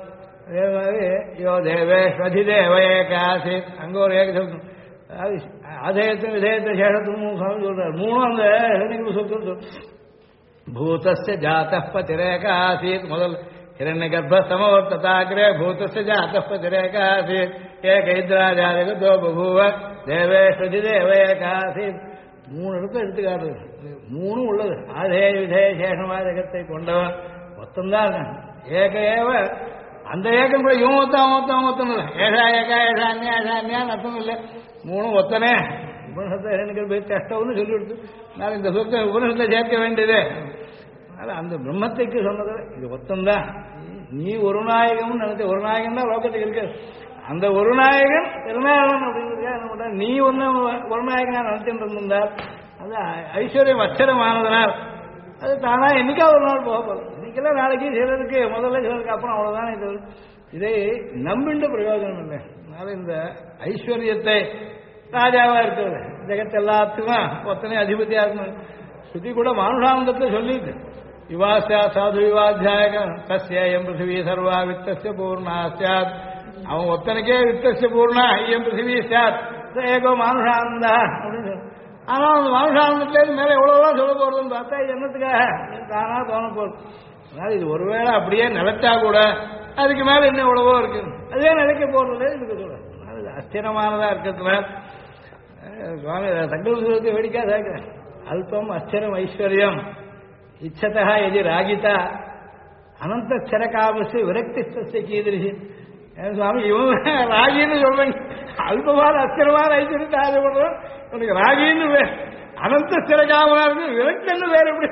Speaker 1: அதே மாதிரி யோ தேவேஸ்வதி தேவ ஏகாசி அங்க ஒரு ஏகசப்தம். அதாவது ஆதேயத்தும் விதேயத்தும் சேஷத்தும் சுவாமி சொல்றாரு. மூணும் அந்த ஹிரண்யகர்ப்ப சூத்திரம். பூதஸ்ய ஜாதः பதிரேகாசீத் முதல் हिरण्यगर्भस्तमवर्तताग्रे भूतस्य जातः प्रतिरेकासीत् एकैद्राजाजगतो बभूव देवेष्वति देव एकासीत्. மூணு இடத்துல எடுத்துக்காட்டு. மூணும் உள்ளது. ஆதேய விதேய சேஷமா ஜகத்தை கொண்டவன் மொத்தம்தான் ஏக ஏவ. அந்த ஏகம் கூட இவன் ஒத்தம் இல்லை. ஏஷா ஏகா ஏஷா அந்யா ஏஷா அந்யான்னு அர்த்தம் இல்லை. மூணும் ஒத்தனே. உபனிஷத்தை ஹிரண்யகர்ப்ப கஷ்டம்னு சொல்லிவிடுது. நான் இந்த சொத்தை உபனிஷத்தை சேர்க்க வேண்டியது. அந்த பிரம்மத்தைக்கு சொன்னது இது ஒத்தம்தான். நீ ஒரு நாயகம்னு நினைச்ச ஒரு நாயகன் தான் லோகத்துக்கு இருக்கு. அந்த ஒரு நாயகன் திருநாயகன் அப்படிங்கிறதுக்காக நீ ஒன்னு ஒரு நாயகனா நினைச்சுட்டு இருந்தால் அது ஐஸ்வர்யம் அச்சரமானதுனால் அது தானா என்னைக்கா ஒரு நாள் போக போதும். இன்னைக்கெல்லாம் நாளைக்கு சிலருக்கு முதல்ல சிலருக்கு அப்புறம் அவ்வளவுதான். இது இதை நம்பிண்டு பிரயோஜனம் இல்லை. அதனால இந்த ஐஸ்வர்யத்தை ராஜாவா இருக்கிறது ஜெகத் எல்லாத்துக்கும் ஒத்தனை அதிபதியா இருக்கணும். ஸ்ருதி கூட மானுஷானந்தத்தை சொல்லிட்டு விவாசியா சாது விவாத்தியாய தஸ்யம் பிருத்திவி சர்வா வித்தஸ்ய பூர்ணா சாத். அவன் ஒத்தனுக்கே வித்தஸ்ய பூர்ணா ஐயம் பிருத்திவி சாத் ஏகோ மானுஷானந்தா அப்படின்னு. ஆனால் அந்த மானுஷானந்தத்திலேருந்து மேலே எவ்வளோலாம் சொல்ல போறதுன்னு பார்த்தா என்னத்துக்காக தானா தோண போகுது. அதனால இது ஒருவேளை அப்படியே நிலைச்சா கூட அதுக்கு மேல இன்னும் எவ்வளவோ இருக்கு. அதே நிலைக்க போறதுல இதுக்கு சொல்றேன். அது அஸ்திரமானதா இருக்கிறதுனால சுவாமி தங்கள் சுரத்தை வேடிக்கா சேர்க்கிறேன். அல்பம் அஸ்திரம் ஐஸ்வர்யம் இச்சதா எதி ராகிதா அனந்த ஸ்திரகாமசு விரக்தி கீதிருஷி. சுவாமி இவன் ராகின்னு சொல்றேன். அல்பமான அஸ்திரமான ஐஸ்வர்யத்தை ஆசைப்படுறோம். உனக்கு ராகின்னு அனந்த ஸ்திரகாமனா இருக்கு விரக்தன்னு வேற எப்படி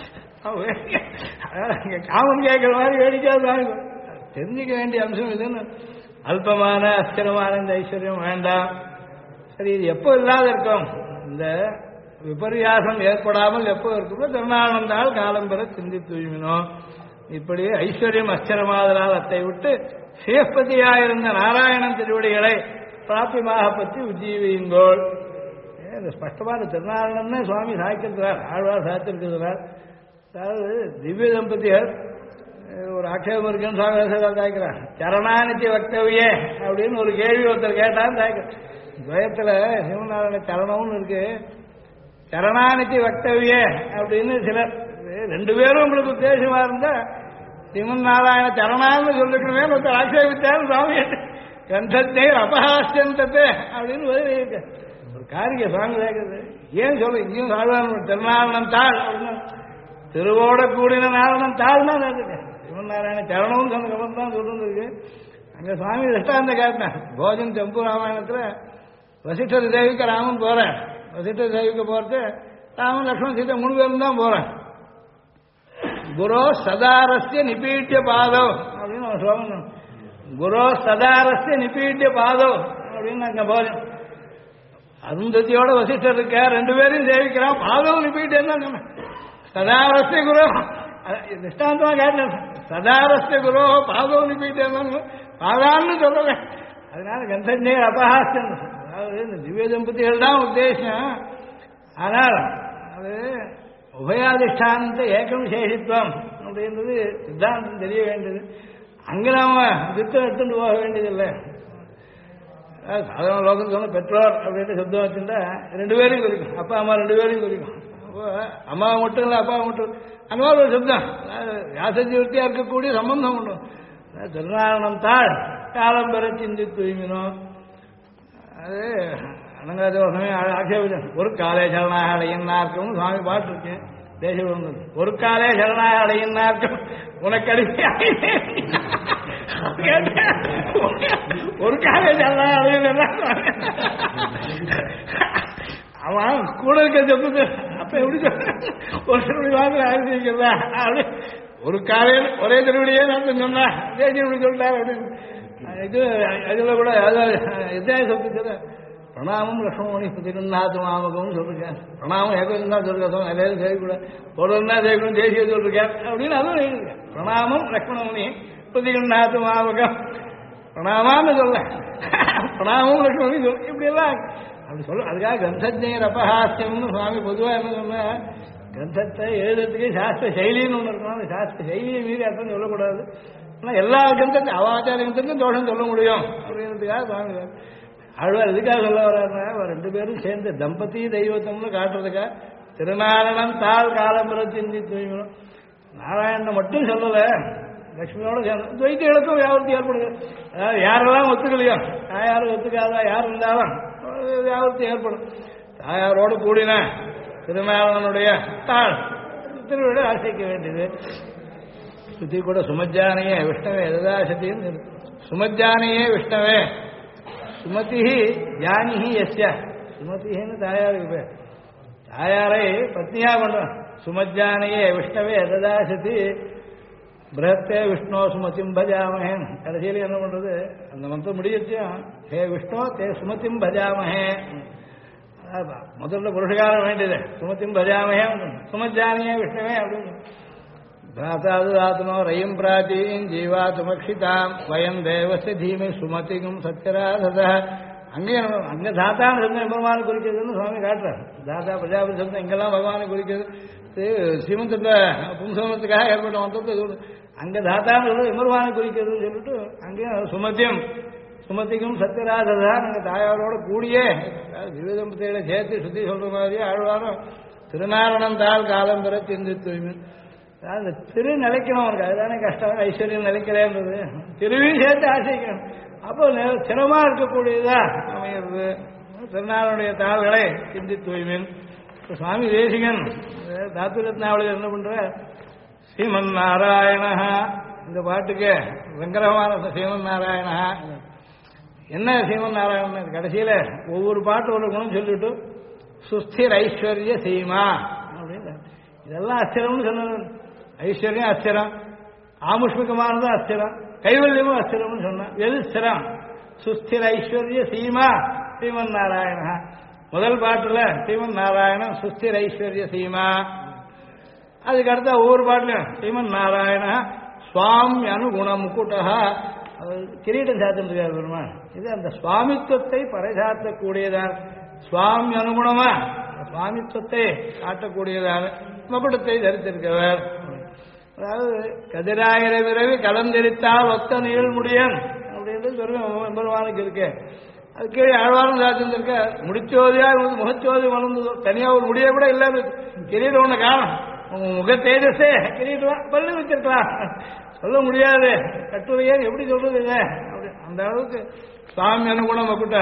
Speaker 1: காமன் கேட்கிற மாதிரி வேடிக்காது. தெரிஞ்சுக்க வேண்டிய அம்சம் இதுன்னு. அல்பமான அஸ்திரமான இந்த ஐஸ்வர்யம் வேண்டாம். சரி இது எப்போ இல்லாத இருக்கும்? இந்த விபரியாசம் ஏற்படாமல் எப்போ இருக்குமோ திருநானந்தால் காலம் பெற சிந்தி தூய்மினோம். இப்படி ஐஸ்வர்யம் அஸ்திரமாதலால் அத்தை விட்டு சேஷ்பதியாயிருந்த நாராயணன் திருவடிகளை பிராபியமாக பற்றி உஜ்ஜீவியுங்கோள். ஸ்பஷ்டமான திருநாராயணன் சுவாமி சாய்க்கிறார். ஆழ்வார் சாய்த்திருக்கிறார். அதாவது திவ்ய தம்பதியர் ஒரு ஆட்சேபம் இருக்குன்னு சுவாமி சாய்க்கிறார். சரணாநித்தி வக்தவியே அப்படின்னு ஒரு கேள்வி ஒருத்தர் கேட்டான்னு சாய்க்கிறார். துவயத்தில் சிவநாராயண சரணம்னு இருக்கு. சரணாநித்தி வக்தவியே அப்படின்னு சிலர் ரெண்டு பேரும் உங்களுக்கு உத்தேசமா இருந்தா சிவன் நாராயண சரணான்னு சொல்லிக்கணுமே ஒருத்தர் ஆட்சேபித்தார் சுவாமி. கந்தத்தை அபஹாஸ்யந்தத்தை அப்படின்னு இருக்கு. ஒரு காரியம் சுவாமி கேட்குறது ஏன் சொல்ல இங்கேயும் சாதாரண திருநாரணம் தாள் அப்படின்னு திருவோட கூடின நாரணம் தாள்னா சிவன் நாராயண சரணம்னு சொன்னதுக்கப்புறம் தான் சொல்லிருக்கு. அங்க சுவாமி திஷ்டாந்த கேட்டேன். போஜன் தெம்பு ராமாயணத்துல வசிஷ்டர் தேவிக்க ராமன் போறேன். வசிஷ்டர் தேவிக்க போறது ராமன் லக்ஷ்மணன் சீதை 3 பேரும் தான் போறேன். குரு சதாரஸ்ய நிபீட்டிய பாதவ் அப்படின்னு அவன் சொல்லணும். குரு சதாரஸ்ய நிபீட்டிய பாதவ் அப்படின்னு அங்க போறேன். அருந்ததியோட வசிஷ்டர் இருக்க 2 பேரையும் சேவிக்கிறான். பாதவ் நிபீட்டியம் சதாரஸ்ய குரு நிஷ்டாந்தமா கேட்டேன். சதாரஸ்ய குரு பாதவ் நிபீட்டியம் பாதான்னு சொல்லல. அதனால கந்தஜர் அபஹாஸ்யம். அதாவது இந்த திவ்ய தம்பதிகள் தான் உத்தேசம். ஆனால் அது உபயாதிஷ்டானத்தை ஏக்கம் சேஷித்வம் அப்படின்றது சித்தாந்தம் தெரிய வேண்டியது. அங்கே நாம திட்டம் எடுத்துட்டு போக வேண்டியதில்லை. சாதாரண லோகம் சொன்ன பெற்றோர் அப்படின்னு சப்தம் வச்சுட்டா 2 பேரையும் குறிக்கும். அப்பா அம்மா 2 பேரையும் குறிக்கும். அப்போ அம்மாவை மட்டும் இல்லை அப்பாவை மட்டும் அந்த மாதிரி ஒரு சப்தம் வியாசஜீவர்த்தியா இருக்கக்கூடிய சம்பந்தம் உண்டு. திருநாரணம் தாழ் காலம் பெற சிந்தி தூய்மினோம். அது அனங்காதோஷமே ஆட்சேபிச்சேன். ஒரு காலே சரணாக அடையினார்க்கும் சுவாமி பாட்டு இருக்கேன். தேசியம் ஒரு காலே சரணாக அடையினார்க்கும் உனக்கு அடிமையாக ஒரு காலே சரணாக அடையினா அவன் கூட இருக்க சொல்லுது. அப்ப எப்படி சொல்ற ஒரு திருவடி வாங்க ஆரம்பிக்கிறதா அப்படி ஒரு காலையில் ஒரே திருவடியே நான் சொன்னா தேசியம் சொல்லிட்டாரு அப்படின்னு. இது அதுல கூட இதான் சொல்லிட்டு பிரணாமம் லக்ஷ்மணி திருநாத்து மாமகம்னு சொல்லிருக்கேன். பிரணாமம் ஏகம் தான் சொல்லிருக்கோம். எல்லாரும் செய்யக்கூடாது ஒரு தான் செய்யணும் தேசிய சொல்லிருக்கேன் அப்படின்னு அதுவும் எழுதிருக்கேன். பிரணாமம் லக்ஷ்மணமணி புதிகநாத்து மாமகம் பிரணாமான்னு சொல்ல பிரணாமம் லக்ஷ்மணி சொல் இப்படி எல்லாம் அப்படி சொல்ல. அதுக்காக கந்தஜர் அபஹாஸ்யம்னு சுவாமி பொதுவாக என்ன சொன்ன கிரந்தத்தை எழுதுறதுக்கு சாஸ்திர சைலின்னு ஒன்று இருக்கணும். அந்த சாஸ்திர சைலியை மீறி அர்த்தம் சொல்லக்கூடாது. ஆனால் எல்லா கிரந்தத்தையும் அவாச்சார கிரந்தத்தையும் தோஷம் சொல்ல முடியும் அப்படின்றதுக்காக சுவாமி ஆழ்வார் எதுக்காக சொல்ல வர்றாருன்னா அவர் 2 பேரும் சேர்ந்து தம்பதி தெய்வத்தம்னு காட்டுறதுக்காக திருநாரணம் தாழ் காலம்புற சிந்தி தூய்மனும் நாராயணனை மட்டும் சொல்லலை, லட்சுமியோட சேர்ந்து துவைத்திகளுக்கும் வியாபத்தி ஏற்படுது. அதாவது யாரெல்லாம் ஒத்துக்கலையோ, தாயாரும் ஒத்துக்காதா யார் இருந்தாலும் வியாபத்தி ஏற்படும். தாயாரோடு கூடின திருநாரணனுடைய தாழ் திருவிழா ஆசைக்க வேண்டியது. ஸ்ருதி கூட சுமஜானையே விஷ்ணவே எதாசத்தின்னு சுமஜானையே விஷ்ணவே சுமதி ஜானிஹி எஸ்ய சுமதின்னு தாயாருக்கு பேர். தாயாரை பத்னியா பண்றோம். சுமஜானையே விஷ்ணவே எதாசதி பிரஹத்தே விஷ்ணோ சுமதிம் பஜாமஹேன். கடைசியில் என்ன பண்றது அந்த மந்திரம் முடிஞ்சிருச்சும் ஹே விஷ்ணோ தே சுமதிம் பஜாமஹே. முதல்ல புருஷகாரம் வேண்டியது சுமதிம் பஜாமஹே சுமஜானியே விஷ்ணவே அப்படின்னு. தாத்தாதுதாத்னோ ரயம் பிராச்சீன் ஜீவா துமக்ஷிதாம் வயம் தேவஸ்ய தீமை சுமதிகும் சத்யராசத. அங்கே தாத்தான்னு சொன்ன பெருமானை குறிக்கிறதுன்னு சுவாமி காட்டுறார். தாத்தா பிரஜாபதி சொன்ன இங்கெல்லாம் பகவானை குறிக்கிறது ஸ்ரீமந்த பும்சவனத்துக்காக ஏற்பட்ட மந்திரத்தை அங்கே தாத்தான்னு சொல்றது எம்பெருமானை குறிக்கிறதுன்னு சொல்லிட்டு அங்கேயும் சுமத்தியம் சுமதிக்கும் சத்யராசதா நாங்கள் தாயாரோட கூடியே திவ்யதம்பதிகளை சேர்த்து சுத்தி சொல்ற மாதிரியே ஆழ்வாரும் திருநாரணம் தாழ் காலம் பெற சிந்தி தூய்மை. அந்த திரு நிலைக்கணும் அவருக்கு, அதுதானே கஷ்டம். ஐஸ்வர்யம் நிலைக்கிறேன்றது திருவியும் சேர்த்து ஆசைக்கணும். அப்போ சிரமமா இருக்கக்கூடியதா அமைகிறது திருநாளனுடைய தாள்களை சிந்தி தூய்மின். சுவாமி தேசிகன் தாத்துரத்னாவளியில் என்ன பண்ற ஸ்ரீமன் நாராயணா இந்த பாட்டுக்கு வெங்கரமான ஸ்ரீமன் நாராயணா. என்ன ஸ்ரீமன் நாராயணன் கடைசியில ஒவ்வொரு பாட்டு ஒரு குணம் சொல்லிட்டு சுஸ்திர் ஐஸ்வர்ய சீமா அப்படின்னு இதெல்லாம் அஸ்திரம்னு சொன்ன. ஐஸ்வர்யம் அஸ்திரம், ஆமுஷ்மிகமானதும் அஸ்திரம், கைவல்யமும் அஸ்திரம்னு சொன்னான். எது ஸ்திரம்? சுஸ்திர ஐஸ்வர்ய சீமா ஸ்ரீமன் நாராயணா. முதல் பாட்டுல ஸ்ரீமன் நாராயணன் சுஸ்திர ஐஸ்வர்ய சீமா. அதுக்கு அடுத்த ஒவ்வொரு பாட்டுலையும் ஸ்ரீமன் நாராயணா சுவாமி அனுகுண முக்குட்டா. கிரீடம் சாத்திருக்காரு பெருமான். இது அந்த சுவாமித்துவத்தை பறைசாற்றக்கூடியதான். சுவாமி அனுகுணமா சுவாமித்துவத்தை காட்டக்கூடியதான மகுடத்தை தரித்திருக்கிறவர். அதாவது கதிராயிர விரவி கலந்தெரித்தால் ஒத்த நீழ்முடியன் அப்படின்றது பெருமானுக்கு இருக்கு. அது கீழே ஆழ்வாரம் சாத்திருக்க முடிச்சோதியா முகச்சோதி வளர்ந்ததோ தனியா ஒரு முடிய கூட இல்லாத கிரீடம் ஒண்ணு காணும். முக தேஜஸே கிரீடம் பல்லு வச்சிருக்கலாம் சொல்ல முடியாது. கட்டுரையே எப்படி சொல்றது இல்லை அப்படி அந்த அளவுக்கு சுவாமி அனுகுண மகுட்ட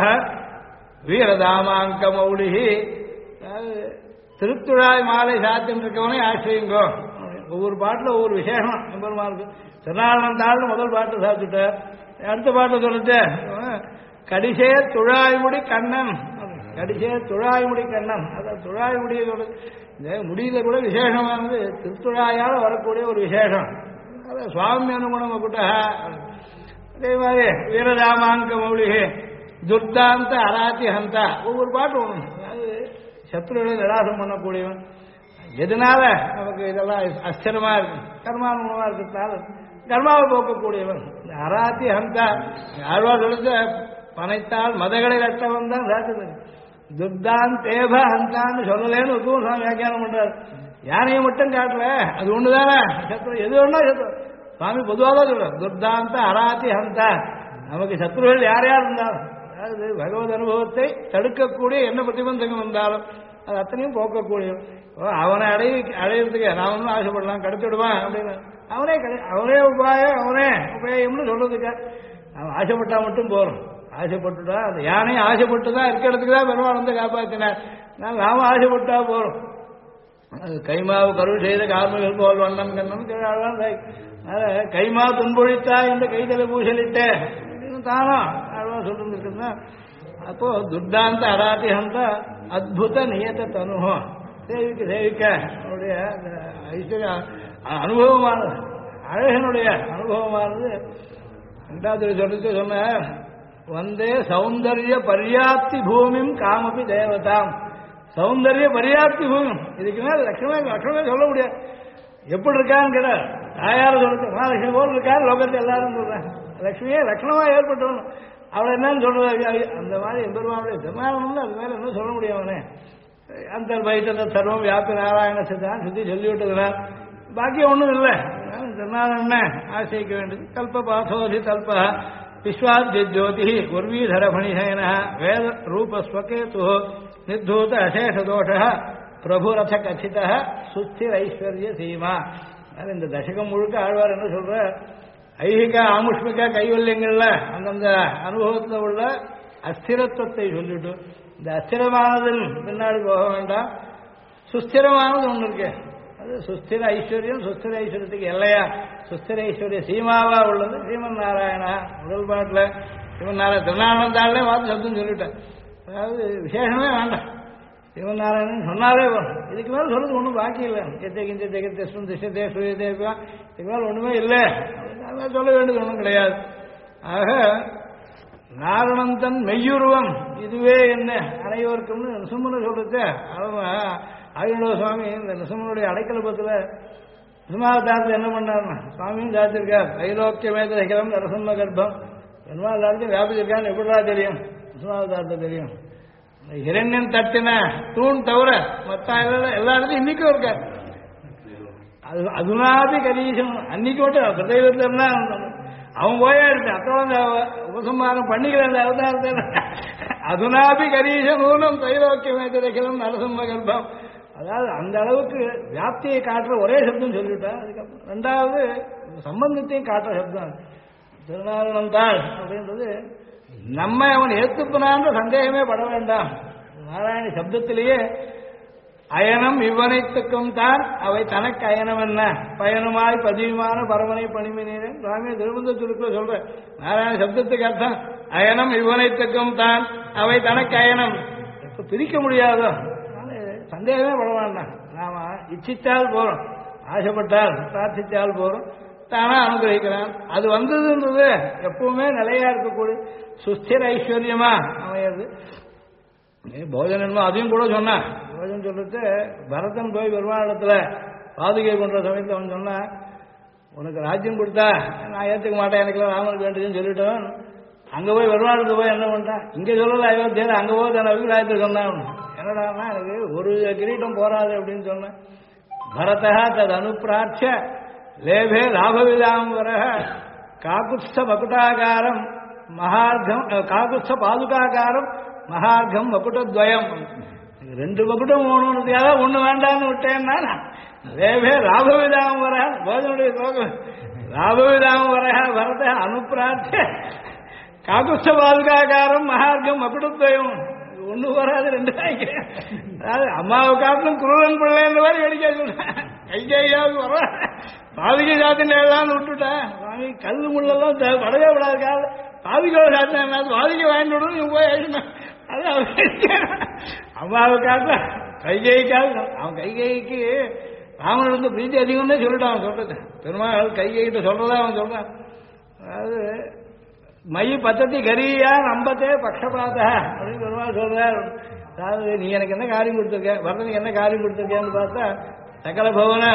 Speaker 1: வீரதாமாங்க மௌலிகி. அதாவது திருத்துழாய் மாலை சாத்தியம் இருக்கவனே ஆசிரியுங்கோ. ஒவ்வொரு பாட்டில் ஒவ்வொரு விசேஷம் எம்பெருமானுக்கு. திருநாரணம் தாழ்னு முதல் பாட்டு சாப்பிட்டுட்டார். அடுத்த பாட்டை சொல்லிட்டு கடிசே துழாய்முடி கண்ணன். கடிசே துழாய்முடி கண்ணன். அதான் துழாய்முடியை சொல்றது இந்த முடியில கூட விசேஷமானது திருத்துழாயால் வரக்கூடிய ஒரு விசேஷம். அதான் சுவாமி அனுகுணம் கூட்ட. அதே மாதிரி வீரராமாங்க மௌலிகே துர்தாந்த அராத்தி ஹந்தா. ஒவ்வொரு பாட்டு ஒன்று. அதாவது சத்ருகளை நிராசம் பண்ணக்கூடியவன். எதனால நமக்கு இதெல்லாம் அஸ்திரமா இருக்கு கர்மானுகுணமா இருக்கிறதுனால கர்மாவை போக்கக்கூடியவன். அராத்தி ஹந்தா ஆழ்வார் சொல்லுங்க பனைத்தால் மதகளை ரத்தவன் தான் சாத்துது. துர்தான் தேப ஹந்தான்னு சொல்லலேன்னு உத்தம சுவாமி வியாக்கியானம் பண்றாரு. யானையை மட்டும் காட்டல அது ஒண்ணுதானே சத்ரு. எது ஒண்ணா சத்ரு சுவாமி பொதுவாக தான் சொல்ற துர்தாந்த அராத்தி ஹந்தா. நமக்கு சத்ருகள் யார் யார் இருந்தாலும் அதாவது பகவத் அனுபவத்தை தடுக்கக்கூடிய என்ன பிரதிபந்தகம் வந்தாலும் அது அத்தனையும் போக்கக்கூடிய அவனை அடையிறதுக்கு நான் ஒன்றும் ஆசைப்படலாம் கடத்தி விடுவான் அப்படின்னு அவனே உபாயம்னு சொல்றதுக்கு அவன் ஆசைப்பட்டா மட்டும் போறோம். ஆசைப்பட்டுட்டா அந்த யானையை ஆசைப்பட்டுதான் இருக்கிறதுக்கு தான் பெருமாள் வந்து காப்பாற்றினார். நாம ஆசைப்பட்டா போறோம். அது கைமாவு கருள் செய்த கார்மிகள் போல் வண்ணம் கண்ணம் கைமா துன்பொழித்தா என்று கைதலை பூசலிட்ட தானோ அழகா சொல்லிருக்குன்னா. அப்போ துர்தாந்த அராத்தி ஹந்த அத்புத நியத தனுகம் சேவிக்க அவருடைய ஐஸ்வர்ய அனுபவமானது அழகனுடைய அனுபவமானது. ரெண்டாவது சொல்லிட்டு சொன்ன வந்தே சௌந்தர்ய பர்யாப்தி பூமியும் காமபி தேவதாம். சௌந்தர்ய பர்யாப்தி பூமி இதுக்கு மேல லட்சணமே சொல்ல முடியாது. எப்படி இருக்கான்னு கேட்ட தாயார சொல்றது மகாலட்சுமி போல் இருக்காரு லோகத்தை எல்லாரும் சொல்றாங்க. லட்சுமியே லட்சணமா ஏற்பட்டவன் அவளை என்னன்னு சொல்றது. அந்த மாதிரி எம்பெருமானுடைய திருநாரணம்னு அது மேல என்ன சொல்ல முடியாமனே. அந்த வைத்த சர்வம் வியாபி நாராயண சித்தான் சுத்தி சொல்லி விட்டதுனால பாக்கியம் ஒன்றும் இல்லை. திருநாராயண ஆசிரிக்க வேண்டியது. கல்ப பாசோதி கல்ப விஸ்வாத்ய ஜோதி உர்வீதர பணிஹேன வேத ரூபஸ்வகேது நிர்தூத அசேஷ தோஷ பிரபுரத கச்சித சுஸ்திர ஐஸ்வர்ய சீமா. இந்த தசகம் முழுக்க ஆழ்வார் என்ன சொல்ற, ஐகிக ஆமுஷ்மிக கைவல்யங்கள்ல அந்தந்த அனுபவத்தில் உள்ள அஸ்திரத்துவத்தை சொல்லிட்டு இந்த அஸ்திரமானதில் பின்னாடி போக வேண்டாம், சுஸ்திரமானது ஒன்று இருக்கு. அது சுஸ்திர ஐஸ்வர்யம். சுஸ்திர ஐஸ்வர்யத்துக்கு எல்லையா சுஸ்திர ஐஸ்வர்ய சீமாவா உள்ளது ஸ்ரீமன் நாராயணா. முதல் பாட்டில் ஸ்ரீமன் நாராயண திருநானந்தாலே பார்த்து சப்தம் சொல்லிட்டேன். அதாவது விசேஷமே வேண்டாம், ஸ்ரீமன் நாராயணன் சொன்னாலே வரும். இதுக்கு மேலே சொல்றது ஒன்றும் பாக்கி இல்லை. எத்தை கிஞ்ச ஜெகத்தேஸ்வரன் திசத்தே சுயதேவா இதுக்கு மேலே ஒன்றுமே இல்லை, சொல்ல வேண்டியது ஒன்றும் கிடையாது. ஆக நாரணந்தன் மெய்யுருவம் இதுவே என்ன அனைவருக்கும்னு நிருசிம்மனை சொல்றது. அவன் ஆயுர்வேத சுவாமி இந்த நிருசிம்மனுடைய அடைக்கலபத்தில் நிருசிம்மாவதாரத்தில் என்ன பண்ணார்னா சுவாமியும் சாத்திருக்கார். ஐலோக்கியமேத சகலம் நரசிம்ம கர்ப்பம் பெருமாள் வியாபிச்சிருக்கான்னு எப்படிடா தெரியும்? நிருசிம்மாவதாரத்தை தெரியும். இரண்யன் தட்டின தூண் தவிர மற்ற எல்லா இடத்தையும் இன்னைக்கும் இருக்கார். அது அதுனாபி கரீசம் அன்னைக்கு மட்டும் பிரதேவத்தில் இருந்தால் அவன் போயா இருக்கான். அத்தோட உபசம்மாரம் பண்ணிக்கிற அந்த அவதாரத்தை அதுனாபி கரீச நூனம் தைலோக்கியமேதம் நரசிம்ம கர்ப்பம். அதாவது அந்த அளவுக்கு வியாப்தியை காட்டுற ஒரே சப்தம் சொல்லிவிட்டான். அதுக்கப்புறம் ரெண்டாவது சம்பந்தத்தையும் காட்டுற சப்தம் திருநாரணந்தாள் அப்படின்றது. நம்ம அவன் ஏத்துப்பனான்ற சந்தேகமே பட வேண்டாம். நாராயண சப்தத்திலேயே அயனம் இவ்வனைத்துக்கும் தான் அவை தனக்கு அயனம் என்ன பயனுமாய் பதிவுமான பரமனை பணிமினேன் சுவாமி திருவந்த சுருக்குல சொல்ற. நாராயண சப்தத்துக்கு அர்த்தம் அயனம் இவ்வனைத்துக்கும் தான் அவை தனக்கு அயனம். இப்ப பிரிக்க முடியாதோ சந்தேகமே பட வேண்டாம். நாம இச்சித்தால் போறோம், ஆசைப்பட்டால் பிரார்த்தித்தால் போறோம், தானா அனுகிரகிக்கிறான். அது வந்ததுன்றது எப்பவுமே நிலையா இருக்கக்கூடிய சுஸ்திர ஐஸ்வர்யமா அமையாது. போஜனமோ அதையும் கூட சொன்னான். போஜனம் சொல்லிட்டு பரதன் போய் பெருமாளத்துல பாதுகை கொண்ட சமயத்தில் அவன் சொன்னான், உனக்கு ராஜ்யம் கொடுத்தா நான் ஏற்றுக்க மாட்டேன், எனக்குலாம் ராமனுக்கு வேண்டியதுன்னு சொல்லிட்டோம். அங்கே போய் பெருமாளுக்கு போய் என்ன பண்ணிட்டான், இங்கே சொல்லல அயோத்தியில் அங்கே போய் தன் அபிப்பிராயத்துக்கு சொன்னான். என்னடான்னா எனக்கு ஒரு கிரீட்டம் போராது அப்படின்னு சொன்னேன். பரதா தது அனுப்பிராட்ச லேபே லாபவிதாம்பர காகுத்ஸ மகுடாகாரம் மகார்க்கம் காகுத்ஸ பாதுகாகாரம் மகார்க்கம் மகுடத்வயம். ரெண்டு மகுடம் போகணுன்றதுக்காக ஒன்று வேண்டான்னு விட்டேன்னா லேபே லாபவிதாம்பர போதனுடைய ஸ்லோகம் லாபவிதாம்பர பரத அனுப்பிராட்ச காகுத்ஸ பாதுகாகாரம் மகார்க்கம் மகுடத்வயம். ஒண்ணு வராது ரெண்டு. அதாவது அம்மாவை காட்டிலும் குருவன் பிள்ளைன்ற மாதிரி வெடிக்க சொல்றேன். கையாவது வர பாவிகை சாத்தின எல்லாம் விட்டுட்டேன். சுவாமி கல்லு முள்ளெல்லாம் படவே விடாது கால பாவிகோட சாத்தின பாவிகை வாங்கிட்டு விடணும் இவங்க போய் ஆயிடணும். அது அம்மாவை காட்டில கைகைக்காக அவன் கைகைக்கு ராமன் இருந்து பிரீத்தி அதிகம் தான் சொல்லிட்டான். அவன் சொல்றது பெருமாள் கைகிட்ட சொல்றதா அவன் சொல்றான். அதாவது மயி பத்தத்தி கரியா நம்பத்தே பக்ஷபாத அப்படின்னு பெருமாள் சொல்றார். அதாவது நீ எனக்கு என்ன காரியம் கொடுத்துருக்க, வரதனுக்கு என்ன காரியம் கொடுத்துருக்கேன்னு பார்த்தா சகல பவன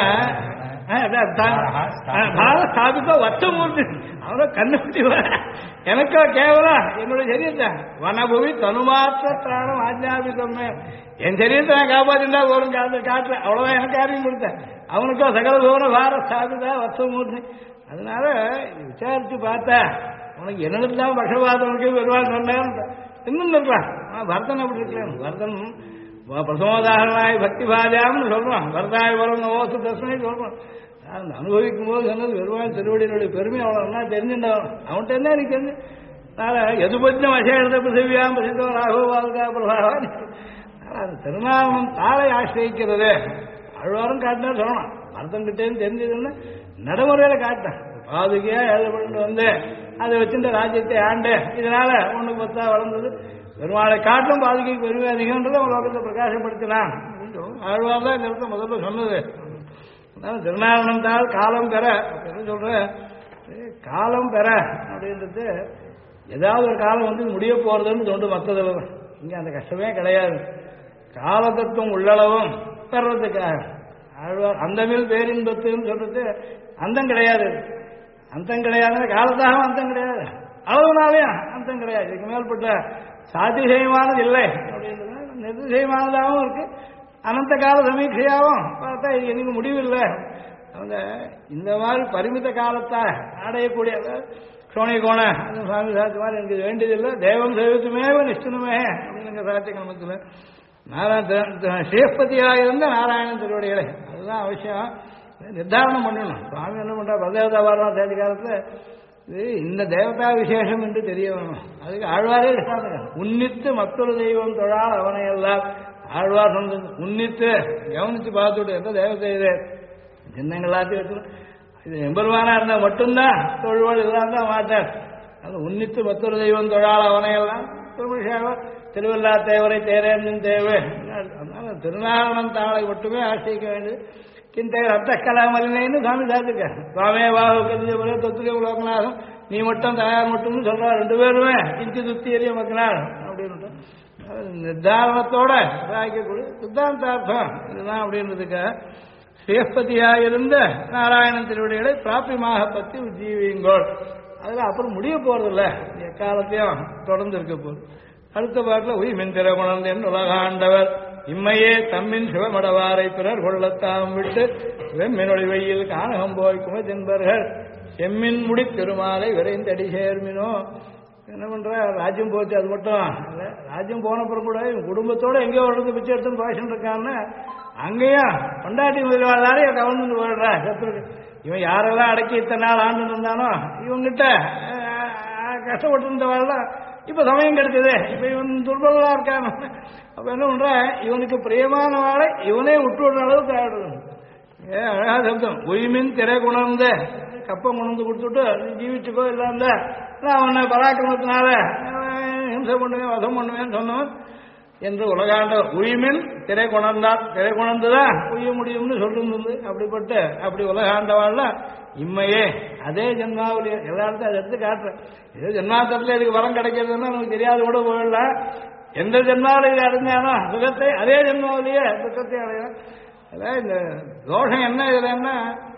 Speaker 1: ஸ்தாபித்த வச்சமூர்த்தி அவன கண்ணுக்குட்டி எனக்கோ கேவலம் என்னுடைய சரீரத்தை வனபுவி தனுமாற்ற பிராணம் ஆஜ்ஞாபித்தமே என் சரீரத்தை நான் காப்பாற்றிருந்தா ஒரு காட்டுல அவ்வளவுதான் எனக்கு காரியம் கொடுத்தேன். அவனுக்கோ சகல பவன பார ஸ்தாபிதா வச்சமூர்த்தி. அதனால விசாரிச்சு பார்த்தா உனக்கு என்னதான் பக்ஷபாதனுக்கு பெருமாள் சொன்னேன் இன்னும் இருக்கலாம். பரதன் அப்படி இருக்கலாம். பரதன் பிரசமோதாரணாய் பக்தி பாஜாம்னு சொல்றான். பரதாய் வரும் ஓசு தர்சனை சொல்றான். அந்த அனுபவிக்கும் போது சொன்னது பெருமாள் திருவடியினுடைய பெருமை அவ்வளோ நல்லா தெரிஞ்சுட்டான். அவன்கிட்ட என்ன எனக்கு தெரிஞ்சு எதுபட்சம் அசேஷ பிருத்திவியாம் பிரசித்தோ ராகோபாதுகா பிரபாவான். அந்த திருநாமம் தாளை ஆசிரியிக்கிறது அழ்வாரும் காட்டினா சொல்லணும். பரதன் கிட்டேன்னு தெரிஞ்சதுன்னு நடைமுறையில காட்டான். பாதுகையா எழுதப்பட்டு வந்து அதை வச்சுட்ட ராஜ்யத்தை ஆண்டு இதனால ஒண்ணு பத்தா வளர்ந்தது. பெருமாளை காட்டும் பாதுகைக்கு பெருமை அதிகம்ன்றதை உலகத்தை பிரகாசப்படுத்தினான். ஆழ்வார் தான் இந்த இடத்த முதல்ல சொன்னது. திருநாரணம் தாள் காலம் பெற என்ன சொல்ற காலம் பெற அப்படின்றது ஏதாவது ஒரு காலம் வந்து முடிய போறதுன்னு தோண்டு மற்றதில் இங்க அந்த கஷ்டமே கிடையாது. காலத்தத்துவம் உள்ளளவும் பெறதுக்காக ஆழ்வார் அந்தமில் பேரின்பத்துன்னு சொல்றது அந்தம் கிடையாது. அந்தம் கிடையாது காலத்தாக அந்தம் கிடையாது, அளவுனாலே அந்தம் கிடையாது. இதுக்கு மேற்பட்ட சாதிசயமானது இல்லை அப்படின்றது நிர்திசயமானதாகவும் இருக்கு. அனந்த கால சமீட்சையாகவும் பார்த்தா இது எனக்கு முடிவில்லை. அவங்க இந்த மாதிரி பரிமித காலத்தை அடையக்கூடிய சோனிய கோண சுவாமி சாத்தி மாதிரி எனக்கு வேண்டியதில்லை. தேவம் சேவித்துமேவ நிஷ்டனுமே அப்படின்னு சாத்திய கிரமத்தில் ஸ்ரீஸ்பதியாக இருந்த நாராயணன் திருவடிகளை அதுதான் அவசியம் நிர்தாரணம் பண்ணணும். சுவாமி என்ன பண்றா பதேவதா வாரம் தேடி காலத்தில் இது இந்த தேவதா விசேஷம் என்று தெரிய வேணும். அதுக்கு ஆழ்வாரே உன்னித்து மற்றொரு தெய்வம் தொழால் அவனை எல்லாம் ஆழ்வார் சொன்னது. உன்னித்து கவனித்து பார்த்துட்டு எந்த தேவதை இது சின்னங்கள் எல்லாத்தையும் வச்சு இது எம்பெருமானா இருந்தால் மட்டும்தான் தொழுவாள் இதெல்லாம் தான் மாட்டார். அது உன்னித்து மற்றொரு தெய்வம் தொழால் அவனை எல்லாம் திருவில்லா தேவரை தேரேந்தும் தேவை. அதனால திருநாரணம் தாளை மட்டுமே ஆசிரிக்க வேண்டியது. கிந்த ரத்த கலாமலினு சாமி சாத்திருக்காரு. சுவாமே வாகு கதிஜ தொத்துக்க உலகநாதம் நீ மட்டும் தயார் மட்டும்னு சொல்றாரு. ரெண்டு பேருமே கிஞ்சி துத்தி எறிய மக்களார் அப்படின்னு நிர்தாரணத்தோட சாய்க்கக்கூடிய சித்தாந்தார்த்தம் இதுதான் அப்படின்றதுக்கு ஸ்ரீஸ்பதியாக இருந்த நாராயணன் திருவடிகளை பிராபியமாக பற்றி உஜ்ஜீவியுங்கோள். அதில் அப்புறம் முடிய போறதில்ல, எக்காலத்தையும் தொடர்ந்து இருக்க போகுது. அடுத்த பாட்டில் உய்மின் திறகுணர்ந்தேன் உலகாண்டவர் இம்மையே தம்மின் சிவமடவாரை பிறர் கொள்ளத்தாம் விட்டு வெம்மினொழி வெயில் காணகம் போய் குமதின்பர்கள் செம்மின் முடி திருமாலை விரைந்தடி சேர்மினோ. என்ன பண்ற ராஜ்யம் போச்சு அது மட்டும் இல்லை, ராஜ்யம் போனப்புறம் கூட இவன் குடும்பத்தோட எங்கேயோ வளர்ந்து பிச்சை எடுத்துன்னு பேசிட்டு இருக்கான்னு அங்கேயும் கொண்டாட்டி முதல்வாளாரே கவர்ந்து போயிடுறா சத்துருக்கு. இவன் யாரெல்லாம் அடக்கி இத்தனை நாள் ஆண்டு இருந்தானோ இவங்கிட்ட கஷ்டப்பட்டு இருந்தவாள்லாம் இப்ப சமயம் கிடைச்சது. இப்ப இவன் துர்பலா இருக்கான். அப்ப என்ன பண்ற இவனுக்கு பிரியமான வாழை இவனே விட்டு விடுற அளவுக்கு ஆயிடுது. அழகா சப்தம் உய்மின் திரை குணர்ந்த கப்பம் கொண்டு கொடுத்துட்டு ஜீவிச்சுக்கோ இல்லாம நான் அவனை பராக்கிரமத்தினால ஹிம்சை பண்ணுவேன் வசம் பண்ணுவேன்னு சொன்னவன் என்று உலகாண்ட உய்மின் திரை குணர்ந்தார். திரை குணர்ந்துதான் உய்ய முடியும்னு சொல்லிருந்து அப்படிப்பட்ட அப்படி உலகாண்டவாள்ல இம்மையே அதே ஜென்மாவிலேயே எல்லாருக்கும் அதை எடுத்து காட்டுறேன். ஏதோ ஜென்மாத்திரத்தில் இதுக்கு வரம் கிடைக்கிறதுன்னா நமக்கு தெரியாது கூட போயிடலாம். எந்த ஜென்மாவில் இது அடைஞ்சானோ சுகத்தை அதே ஜென்மாவிலேயே துக்கத்தை அடையும். அதான் இந்த தோஷம் என்ன இதுலன்னா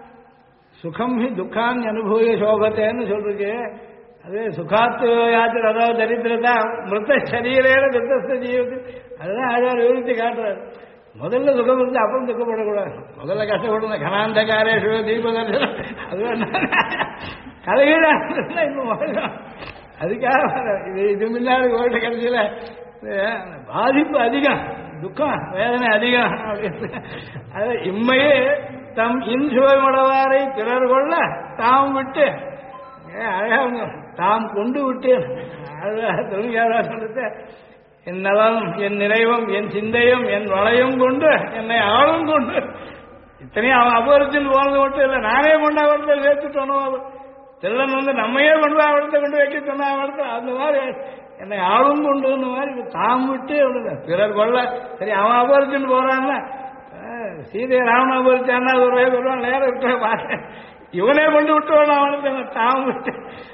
Speaker 1: சுகம் ஹி துக்கான் அனுபவிய சோகத்தைன்னு சொல்றதுக்கு அது சுகாத்து யாத்திரை அதாவது தரித்திரதா மிருத்த சரீரேன திருத்த ஜீவத்து அதுதான் ஆழ்வார் விவரித்து காட்டுறாரு. முதல்ல சுகம் இருந்து அப்புறம் துக்கப்படக்கூடாது. முதல்ல கஷ்டப்படணும் கனாந்தகாரேஷு தீபதர்ஷனம் அது கலைகீழ இன்னும் அதுக்காக இது முன்னாடி ஓட்ட கடைசியில பாதிப்பு அதிகம் துக்கம் வேதனை அதிகம் அப்படின்னு அது இம்மையே தம் இன்சுவமடவாரை பிறர் கொள்ள தாம் விட்டு அழகா தாம் கொண்டு விட்டு சொல்லுங்க என் நலம் என் நிறைவும் என் சிந்தையும் என் வளையும் கொண்டு என்னை ஆளும் கொண்டு இத்தனையும் அவன் அபரிச்சின்னு போனது மட்டும் இல்லை நானே கொண்டு அவர்த்த சேர்த்துட்டோனோ திருடன் வந்து நம்மையே கொண்டு போய் அவர்த்த கொண்டு வைக்க சொன்ன அவர்த்த அந்த மாதிரி என்னை ஆளும் கொண்டு மாதிரி தாம் விட்டு பிறர் கொள்ள சரி அவன் அபரிச்சின்னு போறான்னா சீதையை ராவண அபரிச்சான்னா ஒரு வயது வருவான் நேரம் இருக்க பாரு இவனே கொண்டு விட்டு அவனுக்கு தாம் விட்டு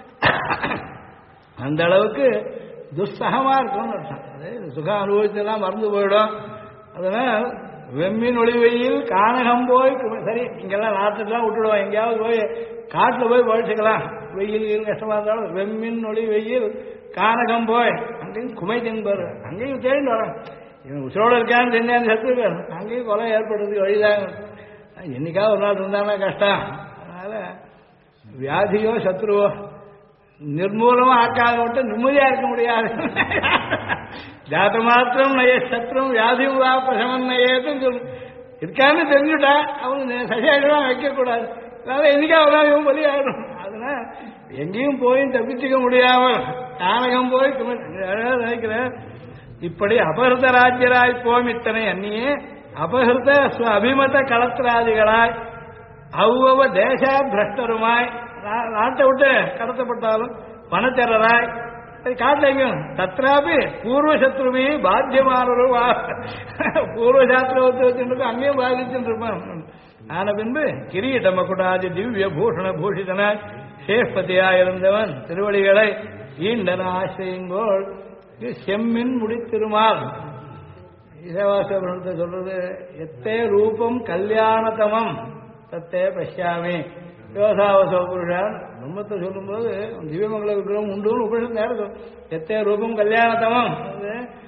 Speaker 1: அந்த அளவுக்கு துஸ்ஸகமா இருக்கும்னு அர்த்தம். சுகம் அனுபவிச்செல்லாம் மறந்து போயிடும். அதனால் வெம்மின் ஒளிவெயில் கானகம் போய் சரி இங்கெல்லாம் நாட்டுக்கெல்லாம் விட்டுடுவோம். எங்கேயாவது போய் காட்டில் போய் பழிச்சுக்கலாம். வெயில் கஷ்டமா இருந்தாலும் வெம்மின் ஒளி வெயில் கானகம் போய் அங்கேயும் குமை தின்பர் அங்கேயும் தேடிட்டு வரோம். இவன் உச்சோடு இருக்கான்னு தெரிஞ்சான்னு செத்துருக்காரு. அங்கேயும் கொலை ஏற்படுறதுக்கு வழிதாங்க. என்னைக்காவது ஒரு நாள் இருந்தானா கஷ்டம். அதனால வியாதியோ சத்ருவோ நிர்மூலமா ஆக்காத விட்டு நிம்மதியா இருக்க முடியாது. ஜாத மாத்திரம் நய சத்ரும் வியாதியும் வா பிரசமன் நயேதுன்னு சொல்லு இருக்கான்னு தெரிஞ்சுட்டா அவங்க சசியாயிடுவான் வைக்கக்கூடாது. அதனால என்னைக்காவது இவன் பலி ஆயிடும். அதனால எங்கேயும் போய் தப்பிச்சுக்க முடியாமல் கானகம் போய் நினைக்கிறேன். இப்படி அபகிருத ராஜ்யராய் போம் இத்தனை அந்நியே அபகிருத அபிமத களத்திராதிகளாய் அவ்வளவு தேச பிரஷ்டருமாய் நாட்டை விட்டு கடத்தப்பட்டாலும் பணச்சரராய் காட்டலைங்க தத்ராபி பூர்வசத்ருமே பாத்தியமானவரும் பூர்வசாஸ்திரத்தை அங்கேயும் பாதிச்சுட்டு இருப்பான். ஆன பின்பு கிரீட மகுடாதி திவ்ய பூஷண பூஷிதனாய் சேஷ்பதியாயிருந்தவன் திருவடிகளை ஈண்டன ஆசிரியங்கோள் செம்மின் முடித்திருமால் ஈசவாசபுரத்தை சொல்றது எத்தே ரூபம் கல்யாணதமம் தத்தே பஷ்யாமி யோசாவசோ புருஷான் பிரம்மத்தை சொல்லும்போது திவ்யமங்கல விக்கிரகம் உண்டுன்னு உபனிஷத்து நேரம் எத்தே ரூபம் கல்யாணத்தமம்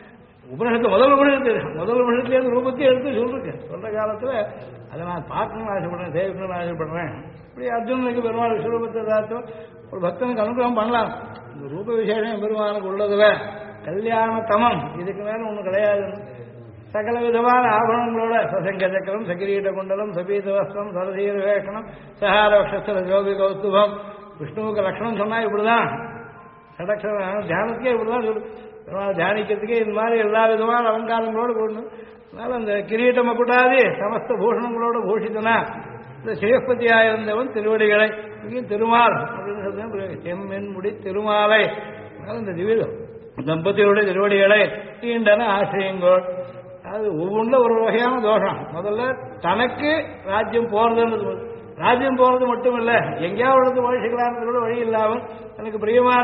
Speaker 1: உபனிஷத்து முதல் உபனிஷத்துலேருந்து ரூபத்தையும் எடுத்து சொல்லிருக்கு. சொல்ற காலத்தில் அதை நான் பார்க்கணும்னு ஆசைப்படுறேன், சேவிக்கணும்னு ஆசைப்படுறேன். இப்படி அர்ஜுனனுக்கு பெருமாள் விஸ்வரூபத்தை தாத்தும் ஒரு பக்தனுக்கு அனுகிரகம் பண்ணலாம். இந்த ரூப விசேஷம் பெருமானுக்கு உள்ளதுல கல்யாண தமம் இதுக்கு மேல ஒன்றும் கிடையாது. சகல விதமான ஆபரணங்களோட சசங்க சக்கரம், சகிரீட குண்டலம், சபீத வஸ்திரம், சரசீர வேஷனம், சஹாரக்ஷர ஜோபி கௌஸ்துபம். விஷ்ணுவுக்கு லட்சணம் சொன்னா இப்படிதான், சடக்ஷரம் தியானத்துக்கே இப்படிதான் சொல்லு. தியானிக்கிறதுக்கே இது மாதிரி எல்லா விதமான அலங்காரங்களோடு போடணும். அதனால அந்த கிரீட்ட மகுடாதி சமஸ்த பூஷணங்களோட பூஷித்தனா இந்த சிவப்பதியாயிருந்தவன் திருவடிகளை திருமால் அப்படின்னு சொல்றேன். செம்மென் முடி திருமாலை. இந்த திவ்ய தம்பதியோட திருவடிகளை ஈண்டன ஆசிரியங்கோள். அது ஒவ்வொன்றுல ஒரு வகையான தோஷம். முதல்ல தனக்கு ராஜ்யம் போறதுன்றது, ராஜ்யம் போறது மட்டும் இல்ல, எங்கேயாவது வழிசிக்கலாம்னு கூட வழி இல்லாமல் எனக்கு பிரியமான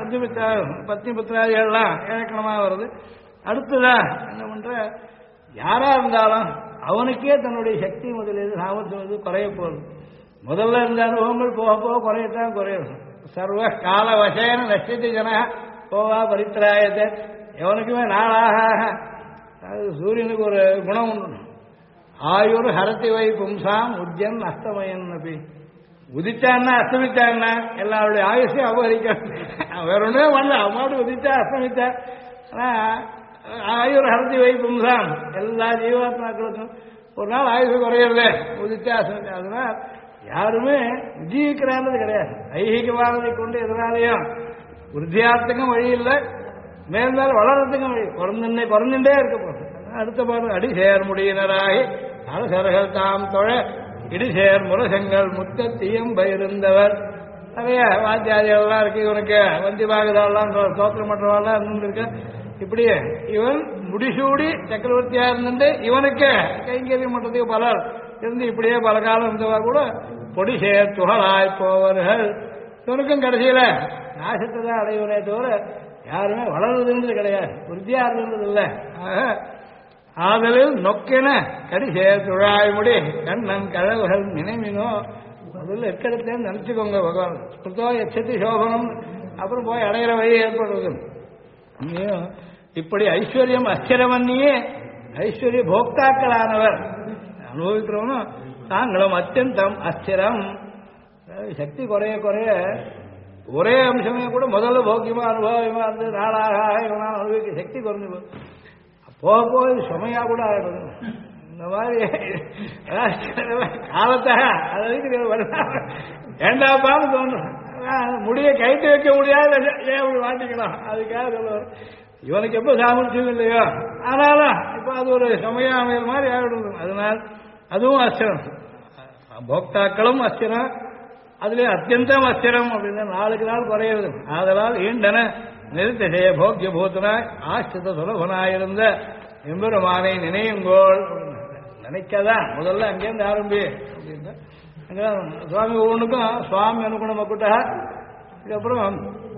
Speaker 1: பத்னி புத்திராதிகள்லாம் இழக்கணமா வருது. அடுத்ததான் என்ன பண்ற, யாரா இருந்தாலும் அவனுக்கே தன்னுடைய சக்தி முதலீடு சாமர்த்தியம் குறைய போகுது. முதல்ல இருந்த அனுபவங்கள் போக போக குறையத்தான் குறையும். சர்வ கால வசேன நஷ்டத்தை ஜன போவா பரித்திராயத்தை. எவனுக்குமே நாளாக அது சூரியனுக்கு ஒரு குணம் உண்டு. ஆயுர் ஹரத்தி வை பும்சாம் உஜ்ஜன் அஸ்தமயன் அப்படி உதிச்சான்னா அஸ்தமிச்சான்னா எல்லாருடைய ஆயுஷையும் அபகரிக்க. வேற ஒன்றுமே பண்ணல, அவமாட்டு உதிச்சா அஸ்தமிச்சா. ஆனா ஆயுர் ஹரத்தி வை பும்சாம் எல்லா ஜீவாத்மாக்களுக்கும் ஒரு நாள் ஆயுஷு குறையிறது உதிச்சா அஸ்தமிச்சா. அதனால் யாருமே விஜயிக்கிறான்றது கிடையாது. ஐகிகமானதை கொண்டு எதனாலையும் விருத்தியார்த்தக்கும் வழி இல்லை, மேல்மேல் வளர்றதுக்கும் வழி குறைந்துட்டே இருக்க போகுது. அடுத்த பாடம் அடிசேர் முடியினராகி அரசர்கள் தாம் தொழ இடிசேர் முரசங்கள் முத்தத்தியம் பயிருந்தவர். நிறைய வாத்தியாதிகள்லாம் இருக்கு இவனுக்கு, வந்தி பாகதாலாம் தோற்றம் மற்றவாள்லாம் இருந்துருக்கு. இப்படி இவன் முடிசூடி சக்கரவர்த்தியா இருந்துட்டு இவனுக்கு கைங்கரியம் மன்றத்துக்கு பலர் இருந்து இப்படியே பல காலம் இருந்தவா கூட பொடிசேர் துகளாய் போவர்கள். இவனுக்கும் கடைசியில நாசத்தை தான் அடைவனே தவிர யாருமே வளர்றதுன்றது கிடையாது, விருத்தியா இருந்தது இல்லை. ஆதலில் நொக்கென கடிசேர் துழாய்முடி கண்ணன் கழவுகள் நினைமினோ. முதல்ல எக்கடத்துலேருந்து நினைச்சுக்கோங்க பகவான். கிருத்தோ எச்சத்தி சோபனம் அப்புறம் போய் அடையிற வழி ஏற்படுவது. இப்படி ஐஸ்வர்யம் அஸ்திரவன்னியே ஐஸ்வர்ய போக்தாக்களானவர் அனுபவிக்கிறவனும் தாங்களும் அத்தியந்தம் அஸ்திரம். சக்தி குறைய குறைய ஒரே அம்சமே கூட முதல்ல போக்கியமா அனுபவமா இருந்து நாளாக இவனால் அனுபவிக்க சக்தி குறைஞ்சு போக போக சுமையா கூட ஆகிடுது. இந்த மாதிரி காலத்தை ஏண்டாப்பான்னு தோணும். முடிய கைட்டு வைக்க முடியாது, ஏன் அப்படி மாட்டிக்கலாம். அதுக்காக சொல்லுவார் இவனுக்கு எப்போ சாமர்த்தியம் இல்லையோ ஆனாலும் இப்போ அது ஒரு சுமையா அமைகிற மாதிரி ஆகிடுது. அதனால் அதுவும் அஸ்திரம், போக்தாக்களும் அஸ்திரம், அதுல அத்தியந்தம் அஸ்திரம் அப்படின்னா நாளுக்கு நாள் குறையிறது. ஆதலால் ஈண்டன நிறுத்திசைய போக்கிய பூத்தனாய் ஆசிரித சுலபனாயிருந்த எம்பெருமானை நினையுங்கோள். நினைக்கதான் முதல்ல அங்கேருந்து ஆரம்பி அப்படின்னா சுவாமி ஒவ்வொன்றுக்கும் சுவாமி அனுகுண மக்குட்டா. இதுக்கப்புறம்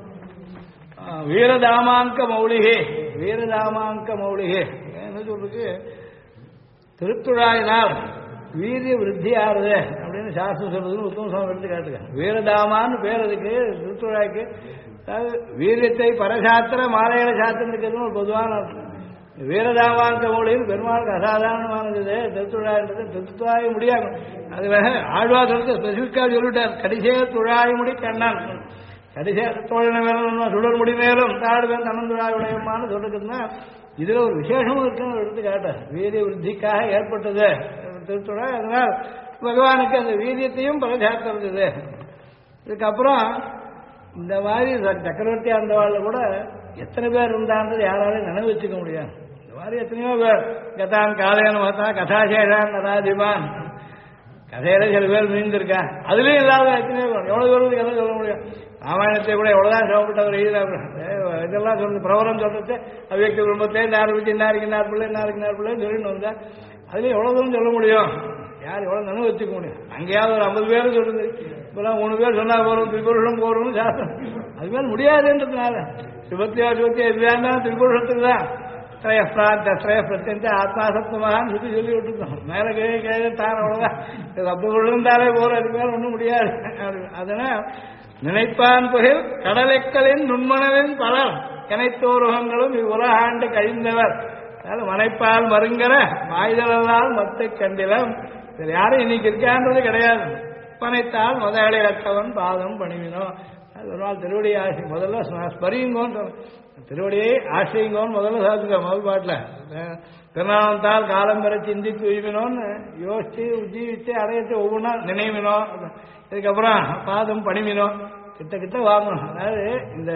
Speaker 1: வீரதாமாங்க மௌலிகே, வீரதாமாங்க மௌலிகே என்ன சொல்றதுக்கு திருத்துழாயினால் வீரிய விருத்தி ஆறுது அப்படின்னு சாஸ்திரம் சொல்றதுன்னு உத்தம சுவாமி எடுத்து காட்டுங்க. வீரதாமான்னு பேர் அதுக்கு திருத்துழாய்க்கு. அதாவது வீரியத்தை பரசாத்திர மாலையில சாத்திரம் இருக்கிறதுன்னு ஒரு பொதுவான வீரதாமாங்க மொழியில் பெருமாளுக்கு அசாதாரணமானது திருத்துழாய்ன்றது. திருத்துழாய முடியாது, அதுல ஆழ்வா சொல்றது ஸ்பெசிபிக்காக சொல்லிட்டார். கடிசே துழாய் முடி கண்ணான், கடிசே தோழன மேலும் சுடர் முடி மேலும் தாடுவேன் தன்னந்துழாய் உடையமானு சொல்றதுன்னா இதுல ஒரு விசேஷமும் இருக்குன்னு எடுத்து காட்டார். வீரிய விருத்திக்காக ஏற்பட்டது திருத்துழாய். அதனால் பகவானுக்கு அந்த வீரியத்தையும் பரசாத்திருந்தது. இதுக்கப்புறம் இந்த மாதிரி சக்கரவர்த்தி ஆண்டவாழ்ல கூட எத்தனை பேர் இருந்தான்றது யாராலையும் நினைவு வச்சுக்க முடியாது. இந்த மாதிரி எத்தனையோ பேர் கதான் காலையான பார்த்தா கதாசேஷான் கதாதிபான் கதையில சில பேர் மீந்திருக்கா. அதுலயும் இல்லாத எத்தனையோ பேர் எவ்வளவு பேருக்கு கதை சொல்ல முடியும். ராமாயணத்தை கூட எவ்வளவுதான் சிவப்பட்டவர் எழுதினார். இதெல்லாம் சொல்றது பிரபலம் சொல்றது அவ்வியக்தி குடும்பத்திலேருந்து ஆரம்பிச்சு இன்னாருக்கு இன்னார் பிள்ளை இன்னாருக்கு இன்னார் பிள்ளைன்னு சொல்லிட்டு வந்தா அதுலயும் எவ்வளவு தூரம் சொல்ல முடியும், யார் எவ்வளவு நினைவு வச்சுக்க முடியும். அங்கேயாவது ஒரு 50 பேர் சொல்லுது, இப்பெல்லாம் 3 பேர் சொன்னா போறோம் திரிபுருஷம் போறோம்னு சாஸ்திரம். அது மேல முடியாதுன்றதுனால சிவத்தியா வேண்டாம் திரிபுருஷத்துக்கு தான் திரய பிரத்யந்த ஆத்மாசப்தமான்னு சொல்லி விட்டுருந்தோம். மேல கீழே தான் அவ்வளவுதான் அப்படி விழுந்தாலே போற, அதுக்கு மேல ஒன்றும் முடியாது. அதனால் நினைப்பான் புகழ் கடலைக்களின் நுண்மணவின் பலர் கனைத்தோருகங்களும் இவ்வுலகாண்டு கழிந்தவர் அதனால மனைப்பால் மருங்கர மாய்தலால் மத்தை கண்டிலம். சரி, யாரும் இன்னைக்கு இருக்கான்றது கிடையாது. பனைத்தால் முதலாளி ரத்தவன் பாதம் பணிவினோம். ஒரு நாள் திருவடி ஆசி முதல்ல ஸ்மரியுங்கோன்னு திருவடியை ஆசைங்கோன்னு முதல்ல சாத்துக்க முதல் பாட்டில். திருநாமத்தால் காலம் பெற சிந்தித்து உய்வினோன்னு யோசிச்சு உஜீவிச்சு அடையிட்டு ஒவ்வொன்றா நினைவினோம். இதுக்கப்புறம் பாதம் பணிவினோம். கிட்ட கிட்ட வாங்கணும். அதாவது இந்த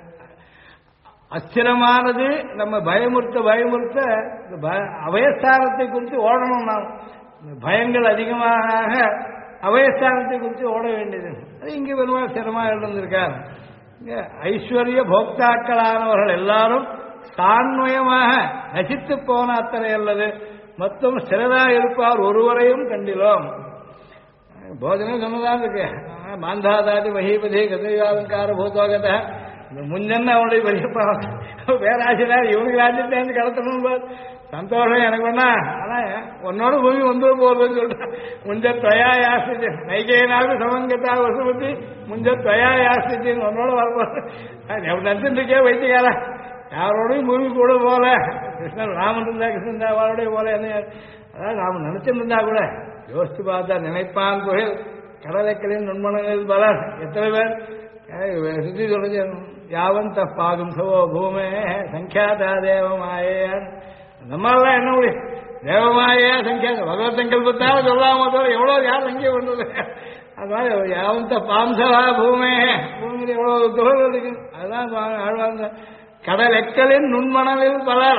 Speaker 1: அஸ்திரமானது நம்ம பயமுறுத்த அபயஸ்தானத்தை குறித்து ஓடணும். நாம் பயங்கள் அதிகமாக அபயஸ்தானத்தை குறித்து ஓட வேண்டியது. அது இங்கே பெருமாள் சிரமமாக இருந்திருக்கார். ஐஸ்வர்ய போக்தாக்களானவர்கள் எல்லாரும் தான்மயமாக நசித்து போன அத்தனை அல்லது மொத்தம் சிறதாக இருப்பார் ஒருவரையும் கண்டிலோம். போஜனம் சொன்னதான் இருக்கு. மாந்தாதாதி மகிபதி கதையாலங்கார பூதோகத முஞ்சன்னு அவனுடைய பெரிய பேராசிரியர் இவனுக்கு ராஜ்யத்தை கடத்தணும் சந்தோஷம் எனக்கு வேணா. ஆனா உன்னோட பூமி வந்து போகுதுன்னு சொல்றேன். முஞ்ச தொயா யாசிச்சு நைகையினாவது சமங்கத்தா வசுபத்தி முஞ்ச தொயா யாசிச்சின்னு உன்னோட வரப்போது நினைச்சுட்டு இருக்கே வைத்தியக்கார. யாரோடையும் பூமி கூட போல கிருஷ்ணன் ராமன் இருந்தா கிருஷ்ணன் தான் அவரோடய போல என்ன. அதாவது நாம நினைச்சுட்டு இருந்தா கூட யோசிச்சு பார்த்தா நினைப்பான் புகழ் கடலைக்களின் நுண்மணங்களில் பலர் எத்தனை பேர் சுத்தி சொல்றது யாவன் தப்பாகும் சவோ பூமே சங்கியாதா தேவமாயேன். நம்மளாம் என்ன முடியும் தேவமாயா சங்கியா பகவத் சங்கல்பத்தால் சொல்லாம தோற எவ்வளவு யார் சங்கிய பண்றது. அது மாதிரி யாவந்த பாம்சவா பூமே பூமியில் எவ்வளவு துகள் இருக்கு. அதுதான் ஆழ்வாங்க கடல் எக்களின் நுண்மணலில் பலர்.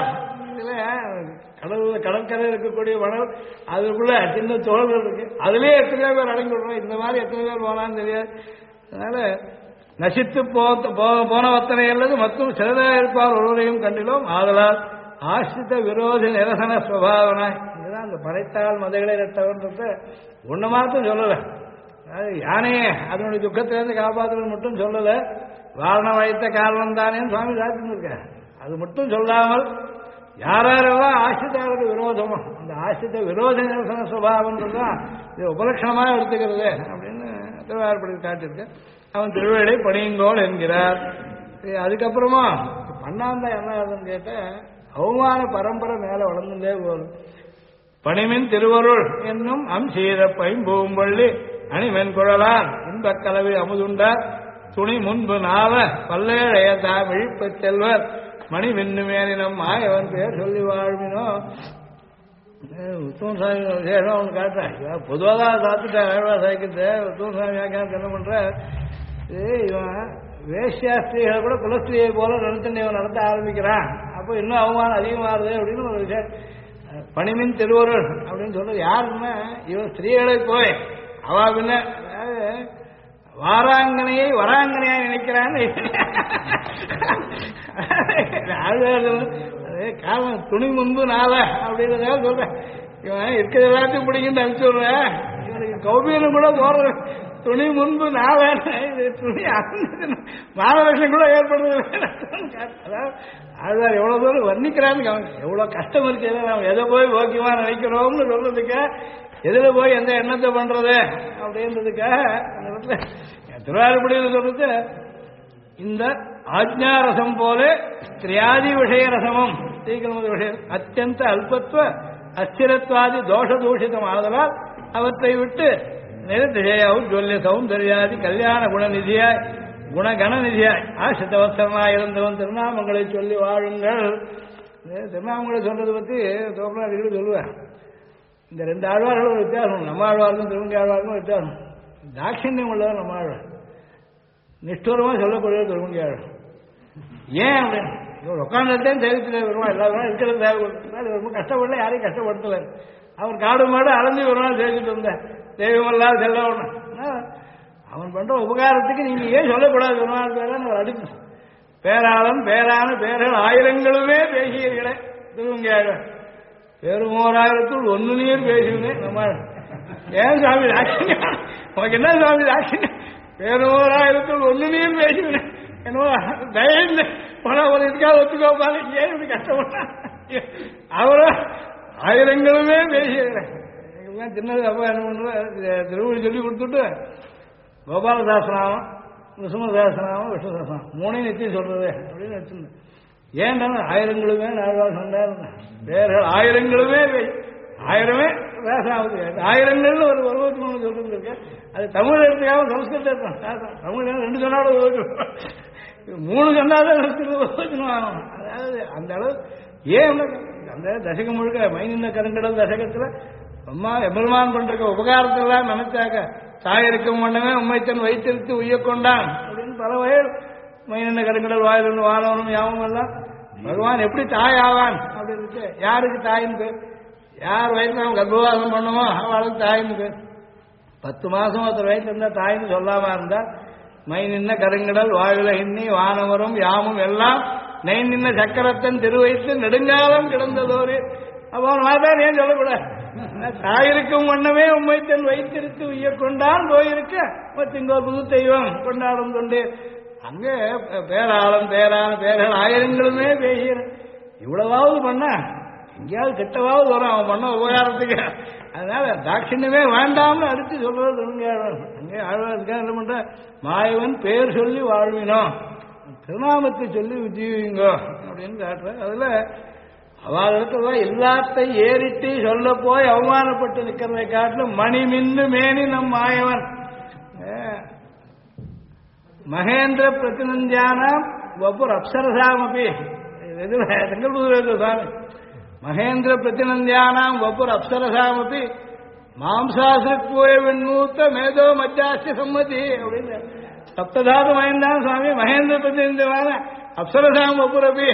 Speaker 1: கடல்ல கடற்கரை இருக்கக்கூடிய மணல் அதுக்குள்ள சின்ன தோள்கள் இருக்கு. அதுலயே எத்தனை பேர் அடங்கி விடுறோம். இந்த மாதிரி எத்தனை பேர் போனான்னு தெரியாது. அதனால நசித்து போனவத்தனை அல்லது மற்றும் சிறதாக இருப்பார் ஒருவரையும் கண்டிலோம். ஆதலால் ஆசிரித்த விரோதி நிரசன சுவாவனாய். இதுதான் அந்த படைத்தால் மதைகளை ரத்தவன்றத ஒண்ணு மாத்திரம் சொல்லலை. அதாவது யானையே அதனுடைய துக்கத்திலிருந்து காப்பாற்றுவது மட்டும் சொல்லலை. வாரணம் வைத்த காரணம் தானேன்னு சுவாமி சாத்திருக்க. அது மட்டும் சொல்லாமல் யாரெல்லாம் ஆசிரித்தாருக்கு விரோதமோ அந்த ஆசிரித்த விரோத நிரசன சுபாவன்றதுதான் இது உபலட்சணமாக எடுத்துக்கிறது அப்படின்னு திருவாரூர்படி காட்டியிருக்க. அவன் திருவேடை பணியுங்கோள் என்கிறார். அதுக்கப்புறமா பண்ணாந்தா என்ன ஆகுதுன்னு கேட்ட அவமான பரம்பரை மேல வளர்ந்துட்டே போதும். பணிமின் திருவருள் என்னும் அம்சீர பைம்பூம்பள்ளி அணிமென் குழலான் இன்பக் கலவி அமுதுண்டார் துணி முன்பு நாவ பல்லேழைய தாம் இழிப்ப செல்வர் மணி மின்னுமேனினம் மாயவன் பேர் சொல்லி வாழ்வினோ. உத்தம சாமி விசேஷம் அவனு காட்டுறேன். பொதுவாக சாத்துட்டேன் சாய்க்கிட்டு உத்தம சாமி வியாக்கியானத்தை என்ன பண்ற இவன் வேஷ்யாஸ்திரிகளை கூட குலஸ்திரியை போல நினைத்து இவன் நடத்த ஆரம்பிக்கிறான். அப்போ இன்னும் அவமானம் அதிகமாகுது அப்படின்னு ஒரு விஷயம். பணிமின் திருவருள் அப்படின்னு சொல்றது யாருன்னா இவன் ஸ்திரீகளை போய் அவா பின்ன வாராங்கனையை வராங்கனையா நினைக்கிறான்னு காரணம் துணி முன்பு நாள அப்படின்றதா சொல்றேன். இவன் இருக்கிற எல்லாத்தையும் பிடிக்கிட்டு அனுப்பிச்சு விடுறேன். இவனுக்கு கௌபீனம் கூட போடுற துணி முன்பு நாள துணி மானலட்சம் கூட ஏற்படுறது. அதாவது எவ்வளவு தூரம் வர்ணிக்கிறான்னு எவ்வளவு கஷ்டம் இருக்கு. நம்ம எதை போய் ஓகேவா நினைக்கிறோம்னு சொல்றதுக்கு எதுல போய் எந்த எண்ணத்தை பண்றது அப்படின்றதுக்காக அந்த இடத்துல திருவாரூர்படியில் சொல்றது இந்த ஆஜ்ஞாரசம் போல ஸ்திரியாதி விஷய ரசமும் ஸ்ரீகிருமதி விஷயம் அத்தியந்த அல்பத்துவ அஸ்திரத்வாதி தோஷ தூஷிதம் ஆதலால் அவற்றை விட்டு நிரதிசையாவும் ஜொல்லிய சௌந்தர்யாதி கல்யாண குணநிதியாய் குணகணநிதியாய் ஆசிரித்தவசரனாய் இருந்தவன் திருநாமங்களை சொல்லி வாழுங்கள். திருநாமங்களை சொல்றதை பற்றி தோப்பனாதிகள் சொல்லுவேன். இந்த ரெண்டு ஆழ்வார்களும் ஒரு வித்தியாசம். நம்ம ஆழ்வாருக்கும் திருவங்கி ஆழ்வாருக்கும் வித்தியாசம். தாட்சியம் உள்ளவர் நம்ம ஆழ்வார், நிஷ்டூரமாக சொல்லக்கூடிய திருவங்கி ஆழ்வார். ஏன் அப்படின்னு இவர் உட்காந்துட்டேன் தெரிவித்து வருவான். எல்லாரும் இருக்கிறது தேவைப்படுது. ரொம்ப கஷ்டப்படல, யாரையும் கஷ்டப்படுத்தல. அவர் காடு மாடு அலைஞ்சி வருவான் தெரிவிச்சுட்டு இருந்தேன். தெய்வமல்லாத செல்ல அவன் பண்ற உபகாரத்துக்கு நீங்க ஏன் சொல்லக்கூடாது வருவான் பேரான ஒரு அடுப்பு பேராளன் பேரான பேர்கள் ஆயிரங்களுமே பேசியீர்களே திருவங்கி ஆழ்வார். பெருமோராயிரத்துள் ஒன்னு நீர் பேசுவேன் நம்ம ஏன் சுவாமி ராட்சியம் உனக்கு என்ன சுவாமி ராட்சியம் பெருமோராயிரத்துள் ஒன்னு நீர் பேசுவேன் என்னவோ தயவு போனா ஒரு இதுக்காக ஒத்துக்கோப்பாங்க. ஏன் இப்படி கஷ்டப்பட்டா அவரும் ஆயிரங்களுமே பேசுகிறேன். சின்னது அப்பா என்ன பண்ற திருவள்ளி சொல்லி கொடுத்துட்டு கோபால சாஸ்திரநாமம் விஷ்ணு சாஸ்திரநாமம் விஷ்ணு சாஸ்திரம் மூணையும் நிச்சயம் சொல்றது அப்படின்னு வச்சிருந்தேன். ஏன்டா ஆயிரங்களுமே நாழ்வார் சொன்னார். பேர்கள் ஆயிரங்களுமே ஆயிரமே வேசாவது ஆயிரங்கள்னு ஒரு 23 சொல்லிருக்கு. அது தமிழ் எடுத்துக்காம சம்ஸ்கிருதம் தமிழ் 2 சொன்னாலும் 3 சொன்னாலும் சம்ஸ்கிருதம் ஆகும். அதாவது அந்த அளவு ஏன் அந்த தசகம் முழுக்க மைனின்ன கருங்கடல் தசகத்தில் அம்மா எம்பெருமான் பண்ற உபகாரத்தெல்லாம் நினைச்சாக்க தாயிருக்கும் மன்னமே உண்மைத்தன் வைத்திருத்து உய்யக்கொண்டான் அப்படின்னு பல வயல் மைனின்ன கருங்கடல் வாயிலிருந்து வானவனும் யாவும் எல்லாம் பகவான் எப்படி தாய் ஆவான் அப்படின்னு யாருக்கு தாயின்னு பேர், யார் வயசுல அவன் கர்ப்பவாசம் பண்ணுமோ அவளுக்கு தாயின்னு பேர். 10 மாசம் ஒருத்தர் வயசுல இருந்தா தாயின்னு சொல்லாம இருந்தா மை நின்ன கருங்கடல் வாயுல இன்னி வானவரும் யாமும் எல்லாம் நெய் நின்ன சக்கரத்தன் திருவைத்து நெடுங்காலம் கிடந்ததோரு அப்போ மாதான் ஏன் சொல்லக்கூடாது. தாயிருக்கும் வண்ணமே உண்மைத்தன் வைத்திருத்து உய்யக்கொண்டான் போயிருக்க திங்கோ புது தெய்வம் கொண்டாடும் கொண்டு அங்கே பேராளம் பேரான பேர்கள் ஆயிரங்களுமே பேசின இவ்வளவாவது பண்ண எங்கேயாவது கெட்டவாவது வரும் அவன் பண்ண உபகாரத்துக்கு. அதனால தாட்சியமே வேண்டாம்னு அடித்து சொல்றது அங்கே ஆழ்வாருக்கா என்ன பண்ற மாயவன் பேர் சொல்லி வாழ்வினோம் திருநாமத்தை சொல்லி உஜீவிங்கோ அப்படின்னு காட்டுற. அதுல அவளுக்கு எல்லாத்தை ஏறிட்டு சொல்ல போய் அவமானப்பட்டு நிற்கிறதை காட்டிலும் மணி மின்னு மேனி நம் மாயவன் மகேந்திர பிரதிநந்தியானாம் ஒவ்வொரு அப்சரசாமப்பி செங்கல்புதூர் சுவாமி மகேந்திர பிரதிநந்தியானாம் ஒவ்வொரு அப்சரசாமப்பி மாம்சாசிரிப்போய வெண்மூத்த மேதோ மத்தியாஸ்தி சம்மதி அப்படின்னு சப்ததாது மகேந்திரான் சுவாமி மகேந்திர பிரதிநிதியான அப்சரசாம் ஒப்புரப்பி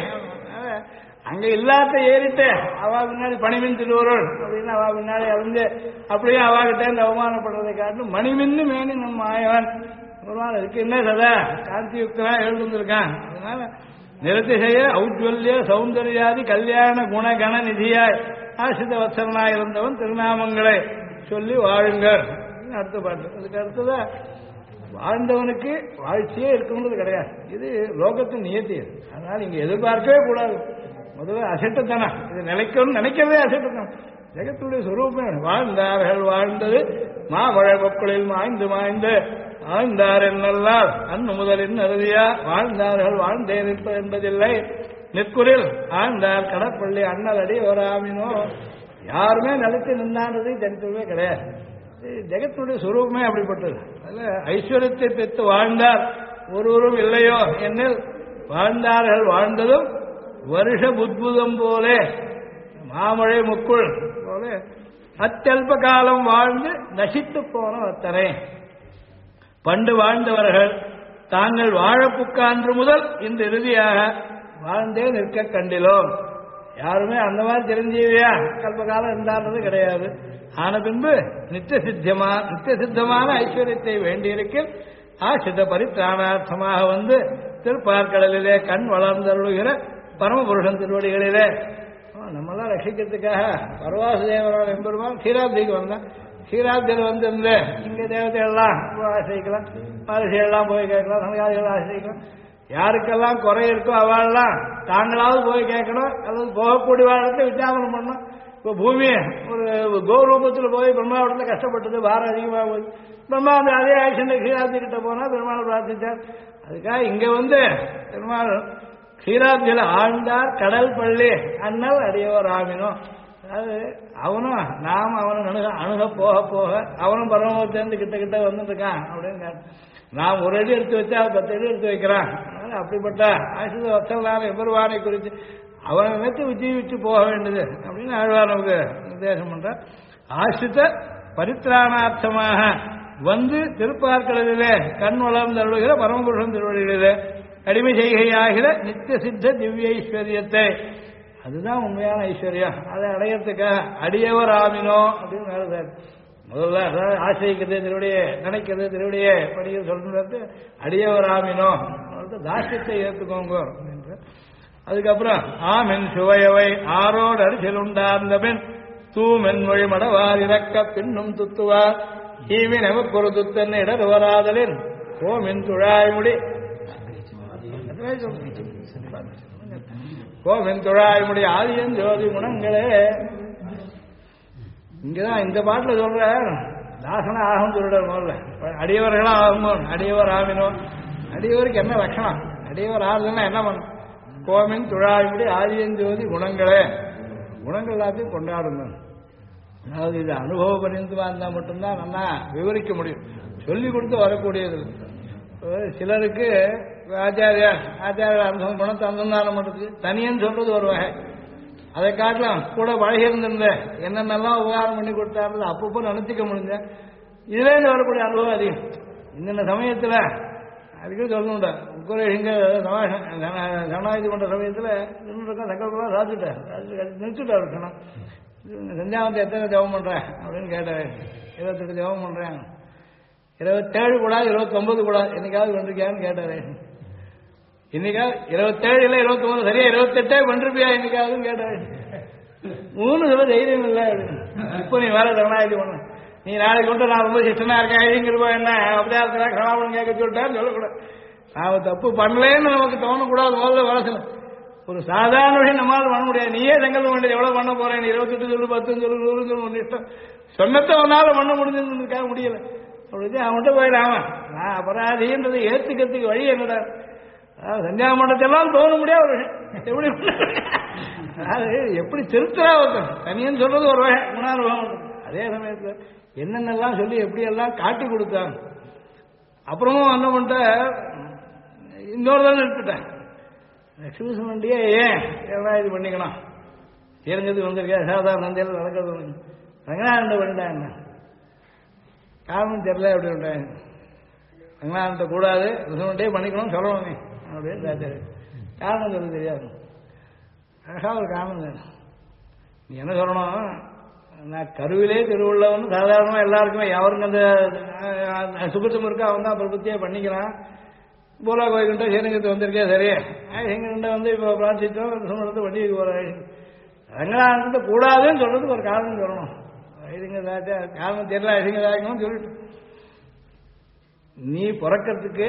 Speaker 1: அங்க இல்லாத ஏறிட்டு அவா பின்னாடி பணிமின் திருவருள் அப்படின்னு அவா பின்னாடி அறிஞ்சு அப்படியே அவாகிட்ட இந்த அவமானப்படுறதை காட்டும் மணிமின்னு மேனி நம்ம மாயவன் இருக்கு என்ன சதா காந்தி யுக்தா எழுந்திருக்கான். அதனால நிறத்திசைய ஔஜ்வல்ய சௌந்தர்யாதி கல்யாண குணகண நிதியாய் ஆசிரித வத்சரனாய் இருந்தவன் திருநாமங்களை சொல்லி வாழுங்கள் அடுத்த பாட்டு. அதுக்கு அடுத்ததா வாழ்ந்தவனுக்கு வாழ்ச்சியே இருக்கணுன்றது கிடையாது, இது லோகத்தின் நியத்தி. அதனால இங்க எதிர்பார்க்கவே கூடாது. முதல்ல அசட்டுத்தனம், இது நினைக்கணும்னு நினைக்கிறதே அசட்டுத்தனம். ஜெகத்துடைய சுரூபமே வாழ்ந்தார்கள் வாழ்ந்தது மாமழை பொக்களில் மாய்ந்து மாய்ந்து ஆழ்ந்தார் என்னல்லால் அன்னு முதலின் அறுதியா வாழ்ந்தார்கள் வாழ்ந்தே நிற்பது என்பதில்லை நிற்குறில் ஆழ்ந்தார் கடற்பள்ளி அண்ணலடி வராமினோ. யாருமே நிலைத்து நின்றான்றதை தனித்துவமே கிடையாது. ஜெகத்துடைய சுரூபமே அப்படிப்பட்டது. அதுல ஐஸ்வர்யத்தை பெற்று வாழ்ந்தார் ஒருவரும் இல்லையோ என்னில் வாழ்ந்தார்கள் வாழ்ந்ததும் வருஷ புத்புதம் போலே மாமழை முக்குள் போல அத்தல்ப காலம் வாழ்ந்து நசித்து போன அத்தனை. பண்டு வாழ்ந்தவர்கள் தாங்கள் வாழப்புக்கான்று முதல் இந்த இறுதியாக வாழ்ந்தே நிற்க கண்டிலோம். யாருமே அந்த மாதிரி தெரிஞ்சீவியா கல்பகாலம் இருந்தான்றது கிடையாது. ஆன பின்பு நித்திய சித்தமான ஐஸ்வர்யத்தை வேண்டியிருக்க ஆசிரித பரித்ராணார்த்தமாக வந்து திருப்பார்கடலிலே கண் வளர்ந்தருளுகிற பரமபுருஷன் திருவடிகளிலே நம்மளாம் ரசிக்கிறதுக்காக பரவாசுதேவரோட எம்பெருமான் க்ஷீராப்திக்கு வந்தான். க்ஷீராப்தியில் வந்து இந்த இங்க தேவதையெல்லாம் ஆசிரிக்கலாம், மகர்ஷியெல்லாம் போய் கேட்கலாம், சமகாதிகள் ஆசிரிக்கலாம். யாருக்கெல்லாம் குறை இருக்கோ அவெல்லாம் தாங்களாவது போய் கேட்கணும், அல்லது போகக்கூடிய வாழ்க்கை விசாரணம் பண்ணணும். இப்போ பூமி ஒரு கௌரூபத்தில் போய் பிரம்மாவட்டத்தில் கஷ்டப்பட்டது, பாரம் அதிகமாக போய் பிரம்மா வந்து அதே ஆக்ஷன் க்ஷீராப்தி கிட்ட போனால் பெருமாள் பிரார்த்திச்சார். அதுக்காக இங்க வந்து பெருமாள் க்ஷீராப்தியில் ஆழ்ந்தார் கடல் பள்ளி அண்ணல் அடியவர் ஆமினோம். அதாவது அவனும் நாம் அவனை அணுக போக போக அவனும் பரமபுரத்திலிருந்து கிட்ட கிட்ட வந்துருக்கான் அப்படின்னு. நாம் ஒரு அடி எடுத்து வச்சா 10 அடி எடுத்து வைக்கிறான். அதனால அப்படிப்பட்ட ஆசிரித வத்சலான எம்பெருமானை குறித்து அவனை நினைத்து உஜீவிச்சு போக வேண்டியது அப்படின்னு ஆழ்வார் நமக்கு நிர்தேசம் பண்ற. ஆசிரித பரித்ராணார்த்தமாக வந்து திருப்பார்கடலிலே கண் வளர்ந்தருளுகிற பரமபுருஷன் திருவடிகளிலே அடிமை செய்கையாகிற நித்திய சித்த திவ்ய ஐஸ்வர்யத்தை, அதுதான் உண்மையான ஐஸ்வர்யம். அதை அடையறதுக்காக அடியவர் ஆமினோ அப்படின்னு எழுதாரு. முதல்ல அதாவது ஆசிரிக்கிறது திருவடியே, நினைக்கிறது திருவடியே படிக்க சொல்றது அடியவர் ஆமினோ, தாசியத்தை ஏற்றுக்கோங்க அப்படின்ற. அதுக்கப்புறம் ஆமென் சுவையவை ஆரோடு அரிசில் உண்டார்ந்த பின் தூமென் மொழி மடவார் இறக்க பின்னும் துத்துவார் ஈவின் எமக்கொரு துத்தன் இடர் வராதலின் கோமின் துழாய்முடி கோவின் துழாய்முடி ஆதியன் ஜோதி குணங்களே. இங்கதான் இந்த பாட்டில் சொல்ற தாசன ஆகும் சொல்றார். முதல்ல அடியவர்களா ஆகும், அடியவர் ஆமினோ. அடியவருக்கு என்ன லட்சணம்? அடியவர் ஆகுதுன்னா என்ன பண்ணும்? கோமின் துழாய்படி ஆரியஞ்சோதி குணங்களே குணங்கள் எல்லாத்தையும் கொண்டாடுங்க. அதாவது இது அனுபவ பரிந்தமா இருந்தால் மட்டும்தான் நல்லா விவரிக்க முடியும், சொல்லி கொடுத்து வரக்கூடியது. சிலருக்கு ஆச்சாரிய அந்தம் குணத்தை அந்தந்தானம் பண்ணுறது தனியன்னு சொல்றது ஒரு வகை. அதை காட்டலாம் கூட பழகி இருந்திருந்த என்னென்னலாம் உபகாரம் பண்ணி கொடுத்தாரு அப்பப்போ நினைச்சிக்க முடிஞ்ச இதுலேருந்து வரக்கூடிய அனுபவம் அதிகம். இன்னென்ன சமயத்தில் அதுக்கு சொல்லணுண்டா உக்குரேஷங்க சரணாயுதி பண்ணுற சமயத்தில் நின்றுருக்கோம் சங்கல்பெல்லாம் சாதிச்சுட்டேன் நிறுத்திட்டாரு கணம். சந்தியாவந்தி எத்தனை ஜபம் பண்ணுறேன் அப்படின்னு கேட்டார். 28 ஜபம் பண்ணுறேன். 27 கூடாது 29 கூடாது என்னைக்காவது பண்ணிருக்கியான்னு கேட்டாரு. இன்னைக்காவது 27 இல்லை 29 சரியா 28 பண்ணிருப்பியா இன்னைக்காவதுன்னு கேட்டாரு. 3 சொல்ல தைரியம் இல்லை அப்படின்னு. இப்போ நீ வேற சரணாயுதி பண்ண நீ நாளைக்கு கொண்டு நான் ரொம்ப சிஷ்டனா இருக்கேன் எழுதிங்கிறப்போ என்ன அப்படியா இருக்கிறா கலாபம் கேட்க சொல்லிட்டான்னு சொல்லக்கூடாது. நான் தப்பு பண்ணலேன்னு நமக்கு தோணக்கூடாது. முதல்ல வரசல ஒரு சாதாரண விஷயம் நம்மளால பண்ண முடியாது. நீயே சங்கல்பம் வேண்டியது எவ்வளவு பண்ண போறேன், நீ 28 சொல்லு 10 சொல்லு 100 சொல்லு ஒன்று இஷ்டம் சொன்னத்தை ஒன்னால பண்ண முடிஞ்சுக்காக முடியல. அப்படி அவன்கிட்ட போயிடாம நான் அபராதின்றதை ஏத்துக்கிறதுக்கு வழி என்னடா சந்தியாமண்டத்தெல்லாம் தோண முடியாது ஒரு விஷயம் எப்படி அது எப்படி திருத்தரா ஒருத்தன் தனியன்னு சொல்றது ஒரு வகை குணானுபவம். அதே சமயத்தில் என்னென்னலாம் சொல்லி எப்படியெல்லாம் காட்டி கொடுத்தாங்க. அப்புறமும் என்ன பண்ணிட்ட இன்னொரு தான் எடுத்துட்டேன் லட்சுமி வண்டியே ஏன் எல்லாம் இது பண்ணிக்கலாம் தெரிஞ்சது வந்திருக்கேன் சாதாரண நந்தியில் நடக்கிறது ரங்கநாதன் பண்ணிட்டேன் என்ன காரணம் தெரியல அப்படின்ட்டேன். ரங்கநாதன்ட்ட கூடாது ரிசவன்ட்டே பண்ணிக்கணும் சொல்லணும் நீ அப்படின்னு கேட்டாரு. காரணம் சொல்ல தெரியாது. அழகாக ஒரு காரணம் நீ என்ன சொல்லணும் நான் கருவிலே திருவுள்ளவன் சாதாரணமாக எல்லாருக்குமே எவருங்க அந்த சுகத்தம் இருக்கா அவன் தான் பிரபத்தியே பண்ணிக்கிறான். போலா கோயில்கிட்ட சேனங்கத்து வந்திருக்கே சரியே எங்கிட்ட வந்து இப்போ பிரார்த்தித்தோம் சுமணத்தை வண்டிக்கு போகிறேன். ரங்கநாதன்கிட்ட கூடாதுன்னு சொல்றதுக்கு ஒரு காரணம் சொல்லணும். ஐதுங்கதாச்சா காரணம் தெரியல ஐதுங்கதாக்கணும்னு சொல்லிட்டு நீ பிறக்கிறதுக்கு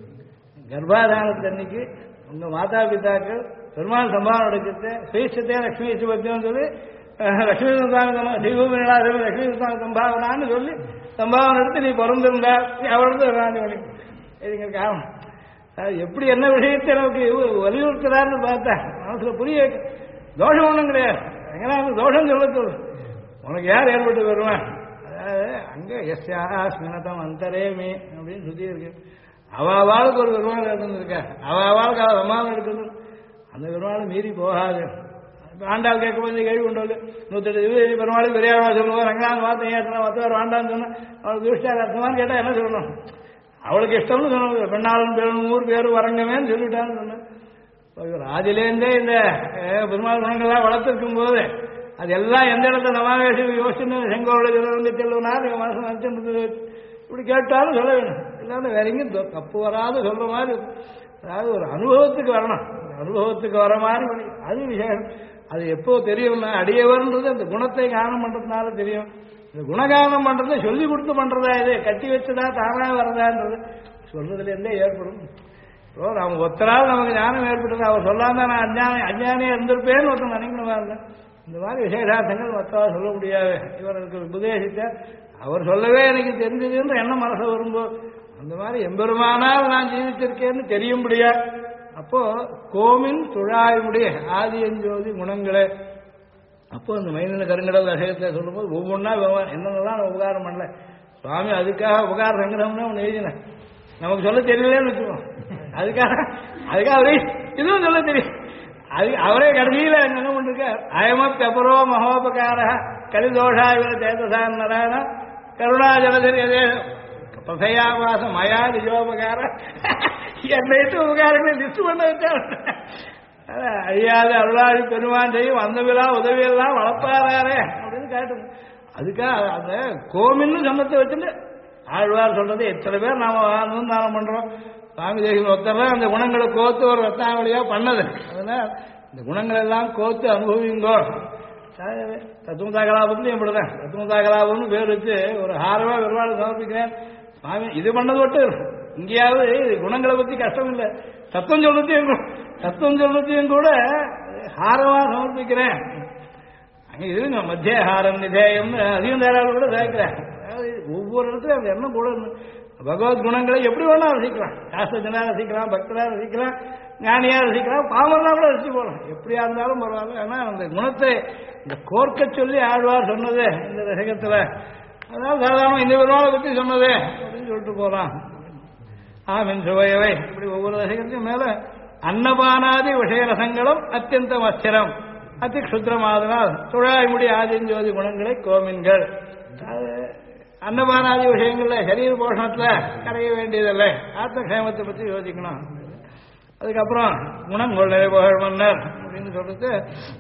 Speaker 1: கர்ப்பாதானத்தன்னைக்கு உங்க மாதா பிதாக்கள் பெருமாள் சம்பாவனை எடுக்கிறது ஸ்ரீஷத்தையே லட்சுமி பத்தியம் சொல்லி லட்சுமி சந்தான ஸ்ரீபூமிலா லட்சுமி சந்தான சம்பாவனான்னு சொல்லி சம்பாவனை எடுத்து நீ பிறந்திருந்தா அவளுக்கு பண்ணி இதுங்க காரணம். எப்படி என்ன விஷயத்தை நமக்கு வலியுறுத்துறாருன்னு பார்த்தா மனசுல புரிய தோஷம் ஒன்றும் கிடையாது. எங்கன்னா தோஷம் சொல்ல சொல்லு உனக்கு யார் ஏற்பட்டு வருவான். அதாவது அங்க எஸ்யாஸ்மினதம் அந்தரேமே அப்படின்னு சொல்லி இருக்கு. அவாளுக்கு ஒரு பெருமாள் இருந்திருக்கா அவாளுக்கு அவள் சமாதானம் எடுக்கிறது அந்த பெருமாள் மீறி போகாது. ஆண்டாள் கேட்க போது கேள்வி கொண்டு வந்து 108 பெருமாளுக்கு பெரியாரமா சொல்லுவோம் ரங்கநாதன் வார்த்தை ஏற்றினா மற்றவர் ஆண்டான்னு சொன்னா அவளுக்கு துஷ்டாக அர்த்தமானு கேட்டால் என்ன சொல்லணும். அவளுக்கு இஷ்டம்னு சொன்ன பெண்ணாளன் பேரும் ஊர் பேரும் வரங்கமேன்னு சொல்லிட்டான்னு சொன்னேன். ராஜிலேருந்தே இந்த பெருமாள் குணங்கள்லாம் வளர்த்துருக்கும் போது அது எல்லாம் எந்த இடத்துல சமாவேசம் யோசிச்சு செங்கோட வந்து செல்வனா நீங்கள் மனசு நினச்சிட்டு இப்படி கேட்டாலும் சொல்ல வேணும். இல்லாமல் வேற எங்கேயும் தப்பு வராது சொல்ற மாதிரி அதாவது ஒரு அனுபவத்துக்கு வரணும். அனுபவத்துக்கு வர மாதிரி அது விஷயம். அது எப்போ தெரியும்னா அடியவர்ன்றது அந்த குணத்தை காரணம் பண்றதுனால தெரியும். இந்த குணகாரணம் பண்றதை சொல்லி கொடுத்து பண்றதா இது கட்டி வச்சதா தானா வரதான்றது சொல்றதுல இருந்தே ஏற்படும். இப்போ நம்ம ஒத்தரால் நமக்கு ஞானம் ஏற்பட்டது அவர் சொல்லாம நான் அஞ்ஞானியா இருந்திருப்பேன்னு ஒருத்தன் நினைக்கணுமா இருந்தேன். இந்த மாதிரி விசேஷார்த்தங்கள் மற்றவா சொல்ல முடியாது. இவருக்கு உபதேசித்த அவர் சொல்லவே எனக்கு தெரிஞ்சதுன்ற எண்ணம் மனசு வரும்போது அந்த மாதிரி எம்பெருமானால் நான் ஜீவித்திருக்கேன்னு தெரியும்படியா அப்போ கோமின் துழாயுடைய ஆதியஞ்சோதி குணங்களே. அப்போ அந்த மைனன கருங்கடல் விஷயத்தை சொல்லும்போது ஒவ்வொன்றா என்னென்னலாம் உபகாரம் பண்ணல சுவாமி அதுக்காக உபகார சங்கரம்னு ஒன்று எழுதினேன். நமக்கு சொல்ல தெரியலன்னு வச்சுக்கோம். அதுக்காக அவரே இதுவும் சொல்ல தெரியும். அது அவரே கடைசியில் என்ன பண்ணிருக்க அயமத் அபரோ மகோபகார கலிதோஷா இவர சேதசான் நரான கருணாஜலதரி அதே பிரசயாவாச மயா நிஜோபகார என்னைட்டு உபகாரங்களை லிஸ்ட் பண்ண வச்சா அழியாத அருளாழி பெருமான் செய்யும் அந்த விழா உதவியெல்லாம் வளர்ப்பாரே அப்படின்னு காட்டுங்க. அதுக்காக அந்த கோமின்னு சம்பத்தை வச்சுட்டு ஆழ்வார் சொல்றது எத்தனை பேர் நாம தானம் பண்றோம். சுவாமி தேசிகன் ஒருத்தர் அந்த குணங்களை கோத்து ஒரு ரத்தாவளியா பண்ணது. அதனால இந்த குணங்கள் எல்லாம் கோத்து அனுபவிங்கோ. தத்துவதா கலாபத்துலையும் இப்படிதான் தத்துவதா கலாபம்னு பேர் வச்சு ஒரு ஹாரமா பெருமாள் சமர்ப்பிக்கிறேன். சுவாமி இது பண்ணது விட்டு இங்கேயாவது குணங்களை பத்தி கஷ்டம் இல்லை. தத்துவம் சொல்றதையும் கூட ஹாரமா சமர்ப்பிக்கிறேன். அங்க இதுங்க மத்திய ஹாரம் நிதேயம்னு அதையும் தேராளு கூட சேர்க்கிறேன். அதாவது ஒவ்வொரு இடத்துலையும் அந்த எண்ணம் கூட பகவத் குணங்களை எப்படி வேணா ரசிக்கலாம். சாஸ்திரஜனா ரசிக்கலாம், பக்தரா ரசிக்கலாம், ஞானியா ரசிக்கலாம், பாமரனா கூட ரசிச்சு போகலாம். எப்படியா இருந்தாலும் பரவாயில்ல. ஆனா அந்த குணத்தை இந்த கோர்க்க சொல்லி ஆழ்வார் சொன்னது இந்த ரசகத்துல, அதாவது சாதாரண இந்த பெருமாளை பற்றி சொன்னது அப்படின்னு சொல்லிட்டு போறான். ஆமின் சுவையவை இப்படி ஒவ்வொரு ரசகத்தையும் மேல அன்னபானாதி விஷய ரசங்களும் அத்தியந்தம் அச்சரம் அதி க்ஷுத்ரமாதனால் துழாய்முடி ஆதிஞ்சோதி குணங்களை கோமின்கள். அன்னபானாதி விஷயங்கள்ல சரீர போஷணத்துல கரைய வேண்டியதில்ல, ஆத்மக்ஷேமத்தை பற்றி யோசிக்கணும். அதுக்கப்புறம் குணங்கொள் நிறைபுகழ் மன்னர் அப்படின்னு சொல்றது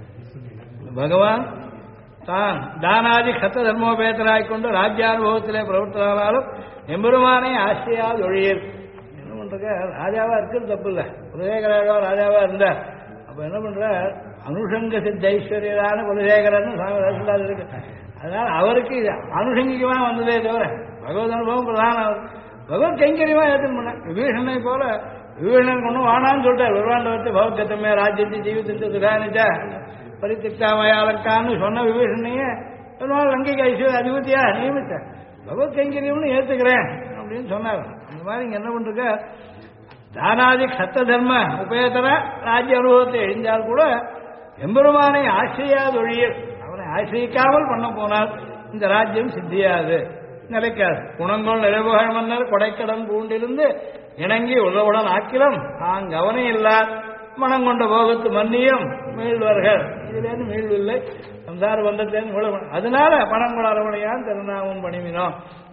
Speaker 1: பகவான் தான் தானாதி கத்த தர்மோபேதராய் கொண்டு ராஜ்யானுபவத்திலே பிரவர்த்தனாலும் எம்பெருமானை ஆசையால் ஒழியல். என்ன பண்ற ராஜாவா இருக்கிறது தப்பு இல்லை, குலசேகரா ராஜாவா இருந்தார். அப்ப என்ன பண்ற அனுஷங்க சித்த ஐஸ்வர்யரான குலசேகரன் சாமி ரசலாது இருக்கு. அதனால அவருக்கு அனுஷங்கிகமா வந்ததே தவிர பகவத் அனுபவம் பிரதான பகவத் கைங்கரியமா ஏற்று பண்ண. விபீஷனை போல விபீஷணன் கொண்டு வானான்னு சொல்லிட்டார். விருவாண்டவத்தை பௌத்தமே ராஜ்யத்தை ஜீவித்து சுகானிச்ச பரித்திக்தாமயாலக்கான்னு சொன்ன விபீஷணையே பெருமாள் லங்கைக்கு ஐஸ்வர்ய அதிபதியா நியமித்த பகவத் கைங்கரியம்னு ஏற்றுக்கிறேன் அப்படின்னு சொன்னார். இந்த மாதிரி இங்க என்ன பண்ற தானாதி சத்த தர்ம உபயத்தர ராஜ்ய அனுபவத்தை எழுந்தால் கூட எம்பெருமானை ஆசிரியாதொழியல், அவனை ஆசிரியிக்காமல் பண்ண போனால் இந்த ராஜ்யம் சித்தியாது, நிலைக்காது. குணங்கோள் நிறைவுகள் மன்னர் கொடைக்கடன் பூண்டிருந்து இணங்கி உள்ளவுடன் ஆக்கிலம் அவனே இல்லார் மனம் கொண்ட போகத்து மன்னியும் மீள்வார்கள். இதுலேருந்து மீள்வில்லை, சம்சார பந்தத்திலேருந்து. அதனால பணம் கொட அரவணையான் திருநாமம் பணிவினோம்.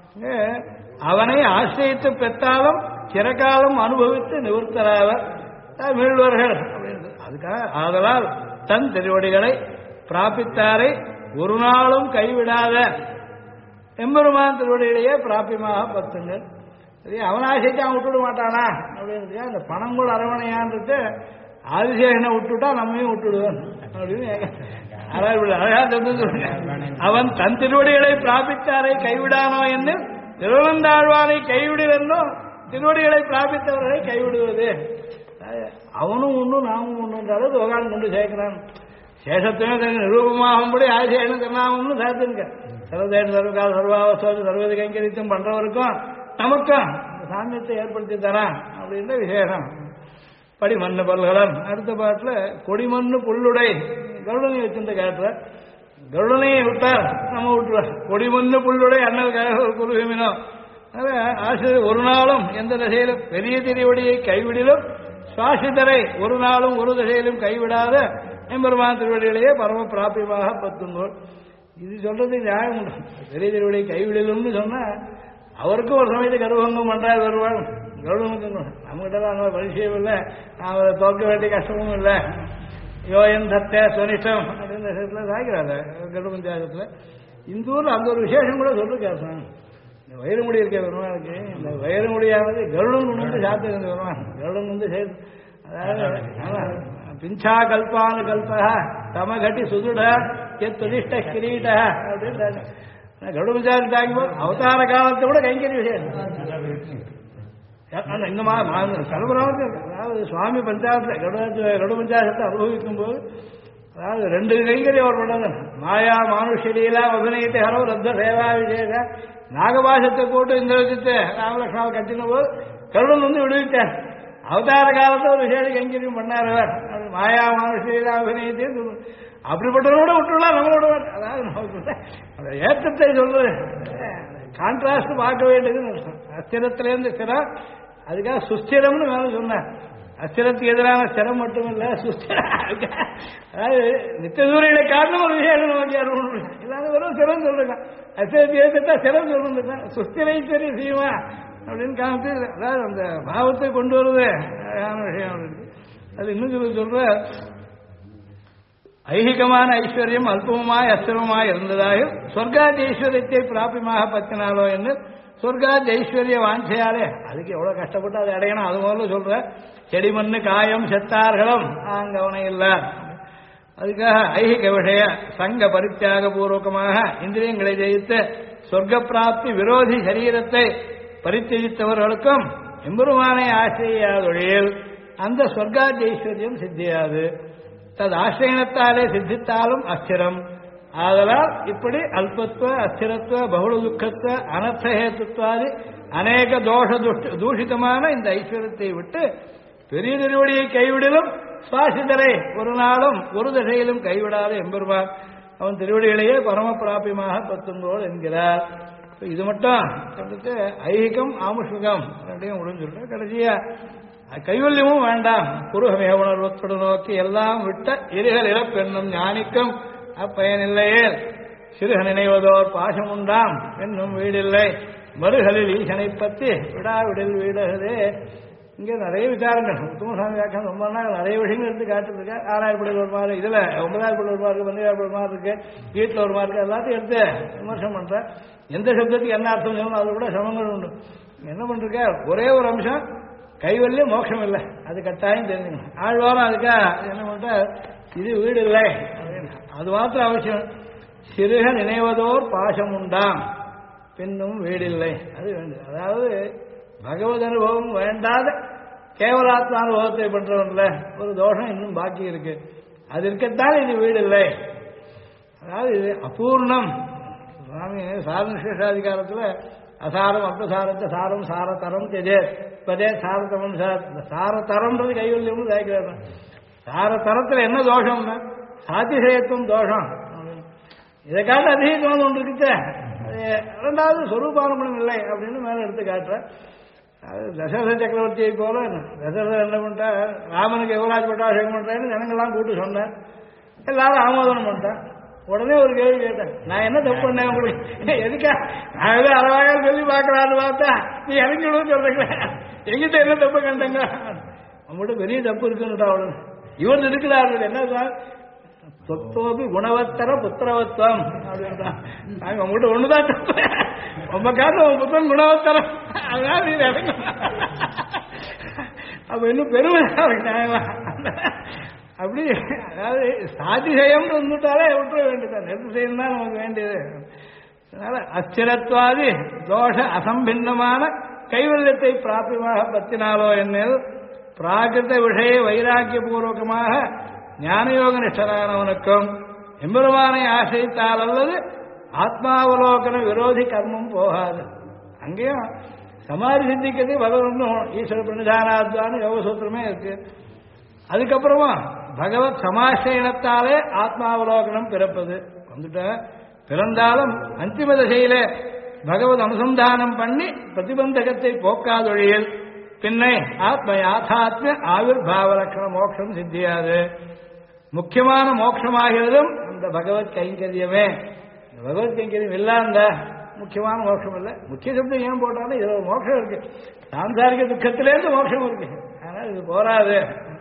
Speaker 1: அவனை ஆசிரியத்து பெற்றாலும் சிறகாலம் அனுபவித்து நிவர்த்தராவர் மீள்வார்கள் அப்படின்னு. அதுக்காக ஆதலால் தன் திருவடிகளை பிராபித்தாரை ஒரு நாளும் கைவிடாத எம்பெருமான் திருவடிகளையே பிராபியமாக பத்துங்கள். சரி, அவன் ஆசைக்கு அவன் விட்டுவிட மாட்டானா அப்படின்னு. அந்த பணங்கூட அரவணையான்றது ஆதிசேகனை விட்டுட்டா நம்மையும் விட்டுடுவான் அப்படின்னு அழகா தெரிஞ்சு. அவன் தன் திருவடிகளை பிராபித்தாரை கைவிடானோ என்று திருவனந்தாழ்வானை கைவிடுவோ திருவடிகளை பிராபித்தவர்களை கைவிடுவது. அவனும் ஒன்று நாமும் ஒன்றுன்றாலும் பகவான் கொண்டு சேர்க்கிறான். சேஷத்துமே நிரூபமாகும்படி ஆதிசேகன திருநாமம்னு சேர்த்துருக்க. சர்வதேச சர்வகால சர்வாவசோது சர்வத கைங்கரித்தும் பண்றவருக்கும் நமக்கும் சாமியத்தை ஏற்படுத்தி தரான் அப்படின்ற விசேஷம். படிமண்ணு பல்கலன் அடுத்த பாட்டுல கொடிமண்ணு புல்லுடை கருடனை வச்சிருந்த காட்டுற கருடனையை விட்டார் நம்ம விட்டுருவார். கொடிமண்ணு புல்லுடை அண்ணல் குருவினோம். ஆசிரியர் ஒரு நாளும் எந்த திசையிலும் பெரிய திருவடியை கைவிடிலும் சுவாசிதரை ஒரு நாளும் ஒரு திசையிலும் கைவிடாத எம்பெருமான் திருவடிகளையே பரம பிராபியமாக பத்துங்கோள். இது சொல்றதுக்கு நியாயம் உண்டு. பெரிய திருவடியை கைவிடலும்னு சொன்னா அவருக்கும் ஒரு சமயத்தை கருவங்கம் பண்றாரு வருவாள். கருவனுக்கு நம்மகிட்ட தான் அந்த பரிசயம் இல்லை, நான் அவரை தோற்க வேண்டிய கஷ்டமும் இல்லை. யோயன் சத்தே சுனிஷ்டம் அப்படின்ற விஷயத்துல சாய்க்கிறாரு கருட பஞ்சாயத்துல. இந்த ஊர்ல அந்த ஒரு விசேஷம் கூட சொல்லிருக்காரு. இந்த வைரமுடி இருக்க பெருமாளுக்கு இந்த வைரமுடியானது கருடன் வந்து சாப்பிட்டு பெருமான் கருடன் வந்து சேர்த்து, அதாவது பிஞ்சா கல்பானு கல்பா தமகட்டி சுதுட எத்துதிஷ்ட கிரீட அப்படின்னு கருட பஞ்சாயத்து தாங்கும்போது அவதார காலத்தை விட கைங்கரிய விஷயம் இந்த மாதிரி சர்வராமத்து. அதாவது சுவாமி பஞ்சாயத்துல கருட பஞ்சாயத்தை அனுபவிக்கும் போது அதாவது ரெண்டு கைங்கரியம் அவர் பண்ணது. மாயா மானுஷலீலா அபிநயத்தை ஹரோ ரத்த சேவா விசேஷ நாகபாசத்தை போட்டு இந்த வச்சுட்டு ராமலட்சுமாவை கட்டின போது கருடன் வந்து விடுவிட்டார். அவதார காலத்தை ஒரு விசேஷ கைங்கரியம் பண்ணார் அவர். மாயா மானுஷலீலா அபிநயத்தையும் அப்படிப்பட்டவரோட விட்டுலாம் நம்மளோட. அதாவது ஏற்றத்தை சொல்றது கான்ட்ராஸ்ட் பார்க்க வேண்டியதுன்னு அர்த்தம். அஸ்திரத்திலேருந்து ஸ்திரம், அதுக்காக சுஸ்திரம்னு வேலை சொன்னார். அஸ்திரத்துக்கு எதிரான ஸ்திரம் மட்டும் இல்லை, சுஸ்திரம். அதாவது நித்திய சூரியனை காரணம் ஒரு விஷயம் நமக்கு அனுபவம் இல்லாத வெறும் சிரம் சொல்லுங்க. அஸ்திரத்தை ஏற்றா சிரம் சொல்லுங்க. சுஸ்திரைஸ்வரி சீமா அப்படின்னு காமிச்சு அதாவது அந்த பாவத்தை கொண்டு வருது அழகான விஷயம் அப்படின்னு. அது இன்னும் சொல்ற ஐகிகமான ஐஸ்வர்யம் அல்பமாய் அஸ்திரமாய் இருந்ததாக சொர்க்காதி ஐஸ்வர்யத்தை பிராபியமாக பத்தினாலோ என்று சொர்க்காதி ஐஸ்வர்ய வாஞ்சையாலே அதுக்கு எவ்வளவு கஷ்டப்பட்டு அதை அடையணும் அது முதல்ல சொல்ற. செடி மண்ணு காயம் செத்தார்களும் கவனை இல்லை. அதுக்காக ஐகிக விஷய சங்க பரித்தியாக பூர்வகமாக இந்திரியங்களை ஜெயித்து சொர்க்க பிராப்தி விரோதி சரீரத்தை பரித்தியஜித்தவர்களுக்கும் எம்பெருமானை ஆசிரியாதொழியில் அந்த சொர்க்காதி ஐஸ்வர்யம் சித்தியாது. தது ஆசிரியனத்தாலே சித்தித்தாலும் அஸ்திரம் ஆதலால் இப்படி அல்பத்துவ அஸ்திரத்துவ பகுள துக்கத்துவ அனர்த்தஹேத்துவாதி அநேக தூஷிதமான இந்த ஐஸ்வர்யத்தை விட்டு பெரிய திருவடியை கைவிடலும் சுவாசிதரை ஒரு நாளும் ஒரு திசையிலும் கைவிடாத எம்பெருமான் அவன் திருவடிகளையே பரம பிராபியமாக பத்துங்கோள் என்கிறார். இது மட்டும் சொல்லிட்டு ஐகிகம் ஆமுஷ்மிகம் அப்படியும் முடிஞ்சுட்டு கடைசியா கைவல்யமும் வேண்டாம் குருகமே உணர்வத்துடன் நோக்கி எல்லாம் விட்ட இருகள் இழப்பென்னும் ஞானிக்கும் அப்பயனில்லையே சிறுக நினைவதோர் பாசம் உண்டாம் என்னும் வீடில்லை மறுகளில் ஈசனை பற்றி விடாவிடில் வீடுகளே. இங்கே நிறைய விசாரங்கள் உத்தமசாமி வியாக்கியம் ரொம்ப நாள் நிறைய விஷயங்கள் எடுத்து காட்டுருக்க. 6,000 படி ஒரு மாதிரி இதில் 9,000 படி ஒரு மாதிரி இருக்கு, 12,000 படி மாதிரி இருக்கு, வீட்டில் ஒரு மாதிரி இருக்கு, எல்லாத்தையும் எடுத்து விமர்சனம் பண்றேன். எந்த சப்தத்துக்கு என்ன அர்த்தம் சொல்லணும் அது கூட சமங்கள் உண்டு. என்ன பண்றீங்க ஒரே ஒரு அம்சம் கைவல்யம் மோட்சம் இல்லை, அது கட்டாயம் தெரிஞ்சுக்கணும். ஆழ்வாரம் அதுக்கா என்ன பண்ற இது வீடு இல்லை அப்படின்னு அது மாத்திரம் அவசியம். சிறுக நினைவதோர் பாசம் உண்டாம் பின்னும் வீடில்லை அது வேண்டும். அதாவது பகவத் அனுபவம் வேண்டாத கேவலாத்ம அனுபவத்தை பண்றவன்ல ஒரு தோஷம் இன்னும் பாக்கி இருக்கு, அது இருக்கத்தான் இது வீடு இல்லை. அதாவது இது அபூர்ணம். சுவாமி சாரநிசேஷாதிகாரத்துல அசாரம் அர்த்தசாரத்தை சாரம் சாரதரம் தெஜே பதே சாரதமம் சாரதரம்ன்றது கைவல்யம்னு தாய்க்கிறார். சாரதரத்துல என்ன தோஷம்னா சாத்திசேயத்துவம் தோஷம். இதை காட்ட அதிகம் ஒன்று இருக்குச்சே, ரெண்டாவது சொரூபானுமணம் இல்லை அப்படின்னு மேல எடுத்து காட்டுற. அது தசரத சக்கரவர்த்தியை போல தசரதர் என்ன பண்ணிட்டா ராமனுக்கு யுவராஜ் பட்டாபிஷேகம் பண்றேன்னு ஜனங்கள்லாம் கூட்டு சொன்னேன், எல்லாரும் ஆமோதனம் பண்ணிட்டேன். உடனே ஒரு கேள்வி கேட்டேன், நான் என்ன தப்பு பண்ணேன் உங்களுக்கு, எதுக்கா நான் ஏதோ அறவாக சொல்லி பார்க்கலான்னு பார்த்தா நீ இறங்கி விடுன்னு சொல்றீங்களே, எங்கிட்ட என்ன தப்பு கண்டங்க, அவங்கள்ட்ட பெரிய தப்பு இருக்குன்னுட்டா அவ்வளவு. இவன் இருக்கிறார்கள் என்ன சார் சொத்தோபி குணவத்தர புத்திரவத்வம் அப்படின்னா நாங்க உங்கள்கிட்ட ஒண்ணுதான் தப்பு, ரொம்ப காரணம் உங்க புத்தன் குணவத்தரம், அதனால நீ இறங்க. அப்ப இன்னும் பெருமை நியாயமா அப்படி. அதாவது சாதிசயம் வந்துட்டாலே விட்டுற வேண்டியதான், நிர்திசயம் தான் நமக்கு வேண்டியது. அதனால அஸ்திரத்வாதி தோஷ அசம்பின்னமான கைவல்யத்தை பிராபியமாக பத்தினாலோ என்னில் பிராகிருத விஷய வைராக்கிய பூர்வகமாக ஞானயோக நிஷ்டரானவனுக்கும் எம்பெருமானை ஆசைத்தால் அல்லது ஆத்மாவலோகன விரோதி கர்மம் போகாது. அங்கேயும் சமாதி சித்திக்கிறது பகவன்னும் ஈஸ்வர பிரணிதானாத்வான்னு யோகசூத்திரமே இருக்கு. அதுக்கப்புறமா பகவத் சமாசயனத்தாலே ஆத்மாவலோகனம் பிறப்பது வந்துட்ட பிறந்தாலும் அந்திம தசையில பகவத் அனுசந்தானம் பண்ணி பிரதிபந்தகத்தை போக்காதொழியில் பின்னை ஆத்ம யாத்தாத்ம ஆவிர்பாவ லட்சண மோட்சம் சித்தியாது. முக்கியமான மோட்சமாகிறதும் அந்த பகவத் கைங்கரியமே. பகவத் கைங்கரியம் இல்லாந்த முக்கியமான மோட்சம் இல்லை. முக்கிய சப்தம் ஏன் போட்டாலும் இதுல ஒரு மோட்சம் இருக்கு, சாம்சாரிக துக்கத்திலேருந்து மோட்சம் இருக்கு. ஆனால் இது போராது,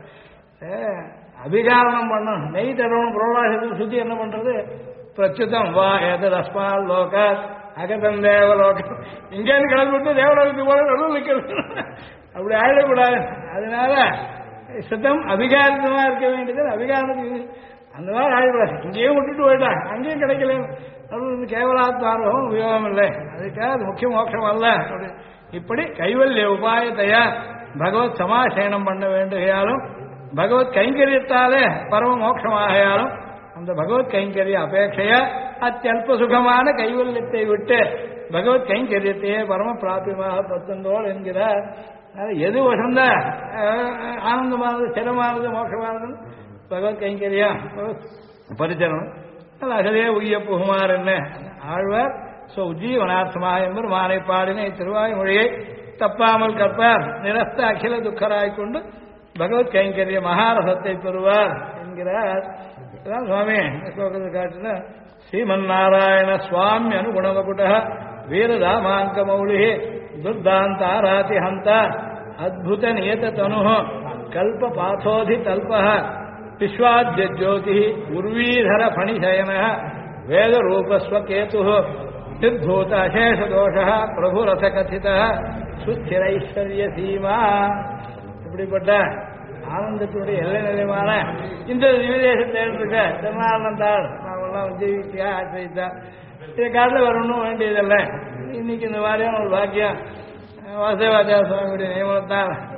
Speaker 1: அபிகாரணம் பண்ணணும், நெய் தரணும். புரோலாசத்தில் சுத்தி என்ன பண்றது, பிரச்சுதம் வா ஏதது அஸ்மால் லோக அகதம் தேவலோகம், இங்கேருந்து கிளம்பிட்டு தேவலோகத்துக்கு போல நடுவில் நிற்கிறது, அப்படி ஆயிடக்கூடாது. அதனால சுத்தம் அபிகாரமா இருக்க வேண்டியது. அபிகாரத்துக்கு அந்த மாதிரி ஆயிடக்கூடாது, இங்கேயும் விட்டுட்டு போயிட்டான் அங்கேயும் கிடைக்கல, நடுவில் கேவலாத்மார்வம் உபயோகம் இல்லை, அதுக்காக அது முக்கிய மோட்சம் அல்ல. இப்படி கைவல்ய உபாயத்தையா பகவத் சமாசயனம் பண்ண வேண்டுகையாலும் பகவத் கைங்கரியத்தாலே பரம மோட்சமாகையாலும் அந்த பகவத் கைங்கரிய அபேட்சையா அத்தியல்ப சுகமான கைவல்யத்தை விட்டு பகவத் கைங்கரியத்தையே பரம பிராபியமாக பத்துந்தோள் என்கிறார். எது வசந்த ஆனந்தமானது ஸ்திரமானது மோட்சமானது பகவத் கைங்கரியம் பரிச்சரணம். அகதே உய்ய புகுமார் என்ன ஆழ்வார் உஜ்ஜீவனார்த்தமாக என்பர் மானை பாடின திருவாய் மொழியை தப்பாமல் கற்பார் நிரஸ்த அகில துக்கராய் கொண்டு பகவத் கைங்கரிய மகாரசத்தை பெறுவார் என்கிறார். சுவாமி ஸ்லோகத்தை காட்டின ஸ்ரீமன்னாராயண சுவாமி அனுகுணவகுட வீரதாமாங்க மௌலி துர்தாந்தாராதி ஹந்த அத்புத நியத தனு கல்ப பாதோதி தல்ப விஸ்வாத்ய ஜோதி உர்வீதர ஃபணிசயன வேத ரூபஸ்வகேது நிர்பூத அசேஷ தோஷ பிரபுரச கதித சுஸ்திரைஸ்வர்ய சீமா. இப்படிப்பட்ட ஆனந்தத்தினுடைய எல்லை நிலையமான இந்த விதேசத்தை இருக்க திருநாரணந்தாள் நாமெல்லாம் ஜெயித்தியா ஆசிரித்தா இதை காட்டில் வரணும் வேண்டியதில்லை. இன்னைக்கு இந்த மாதிரியான ஒரு பாக்கியம் வாசுதேவாச்சார சுவாமியுடைய நியமனத்தால்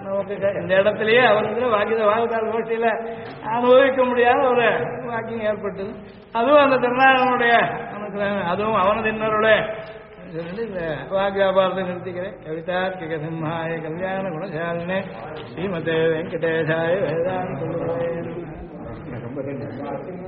Speaker 1: நமக்கு இந்த இடத்திலேயே அவருக்கு வாக்குதால் கோஷ்டியில அனுபவிக்க முடியாத ஒரு வாக்கியம் ஏற்பட்டது. அதுவும் அந்த திருநாளனுடைய அதுவும் அவனது இன்னருடைய இந்த வாக் வியாபாரத்தை நிறுத்திக்கிறேன். கவிதார்க்கிக சிம்ஹாய கல்யாண குணசாலினே ஸ்ரீமதே வெங்கடேசாய வேதாந்த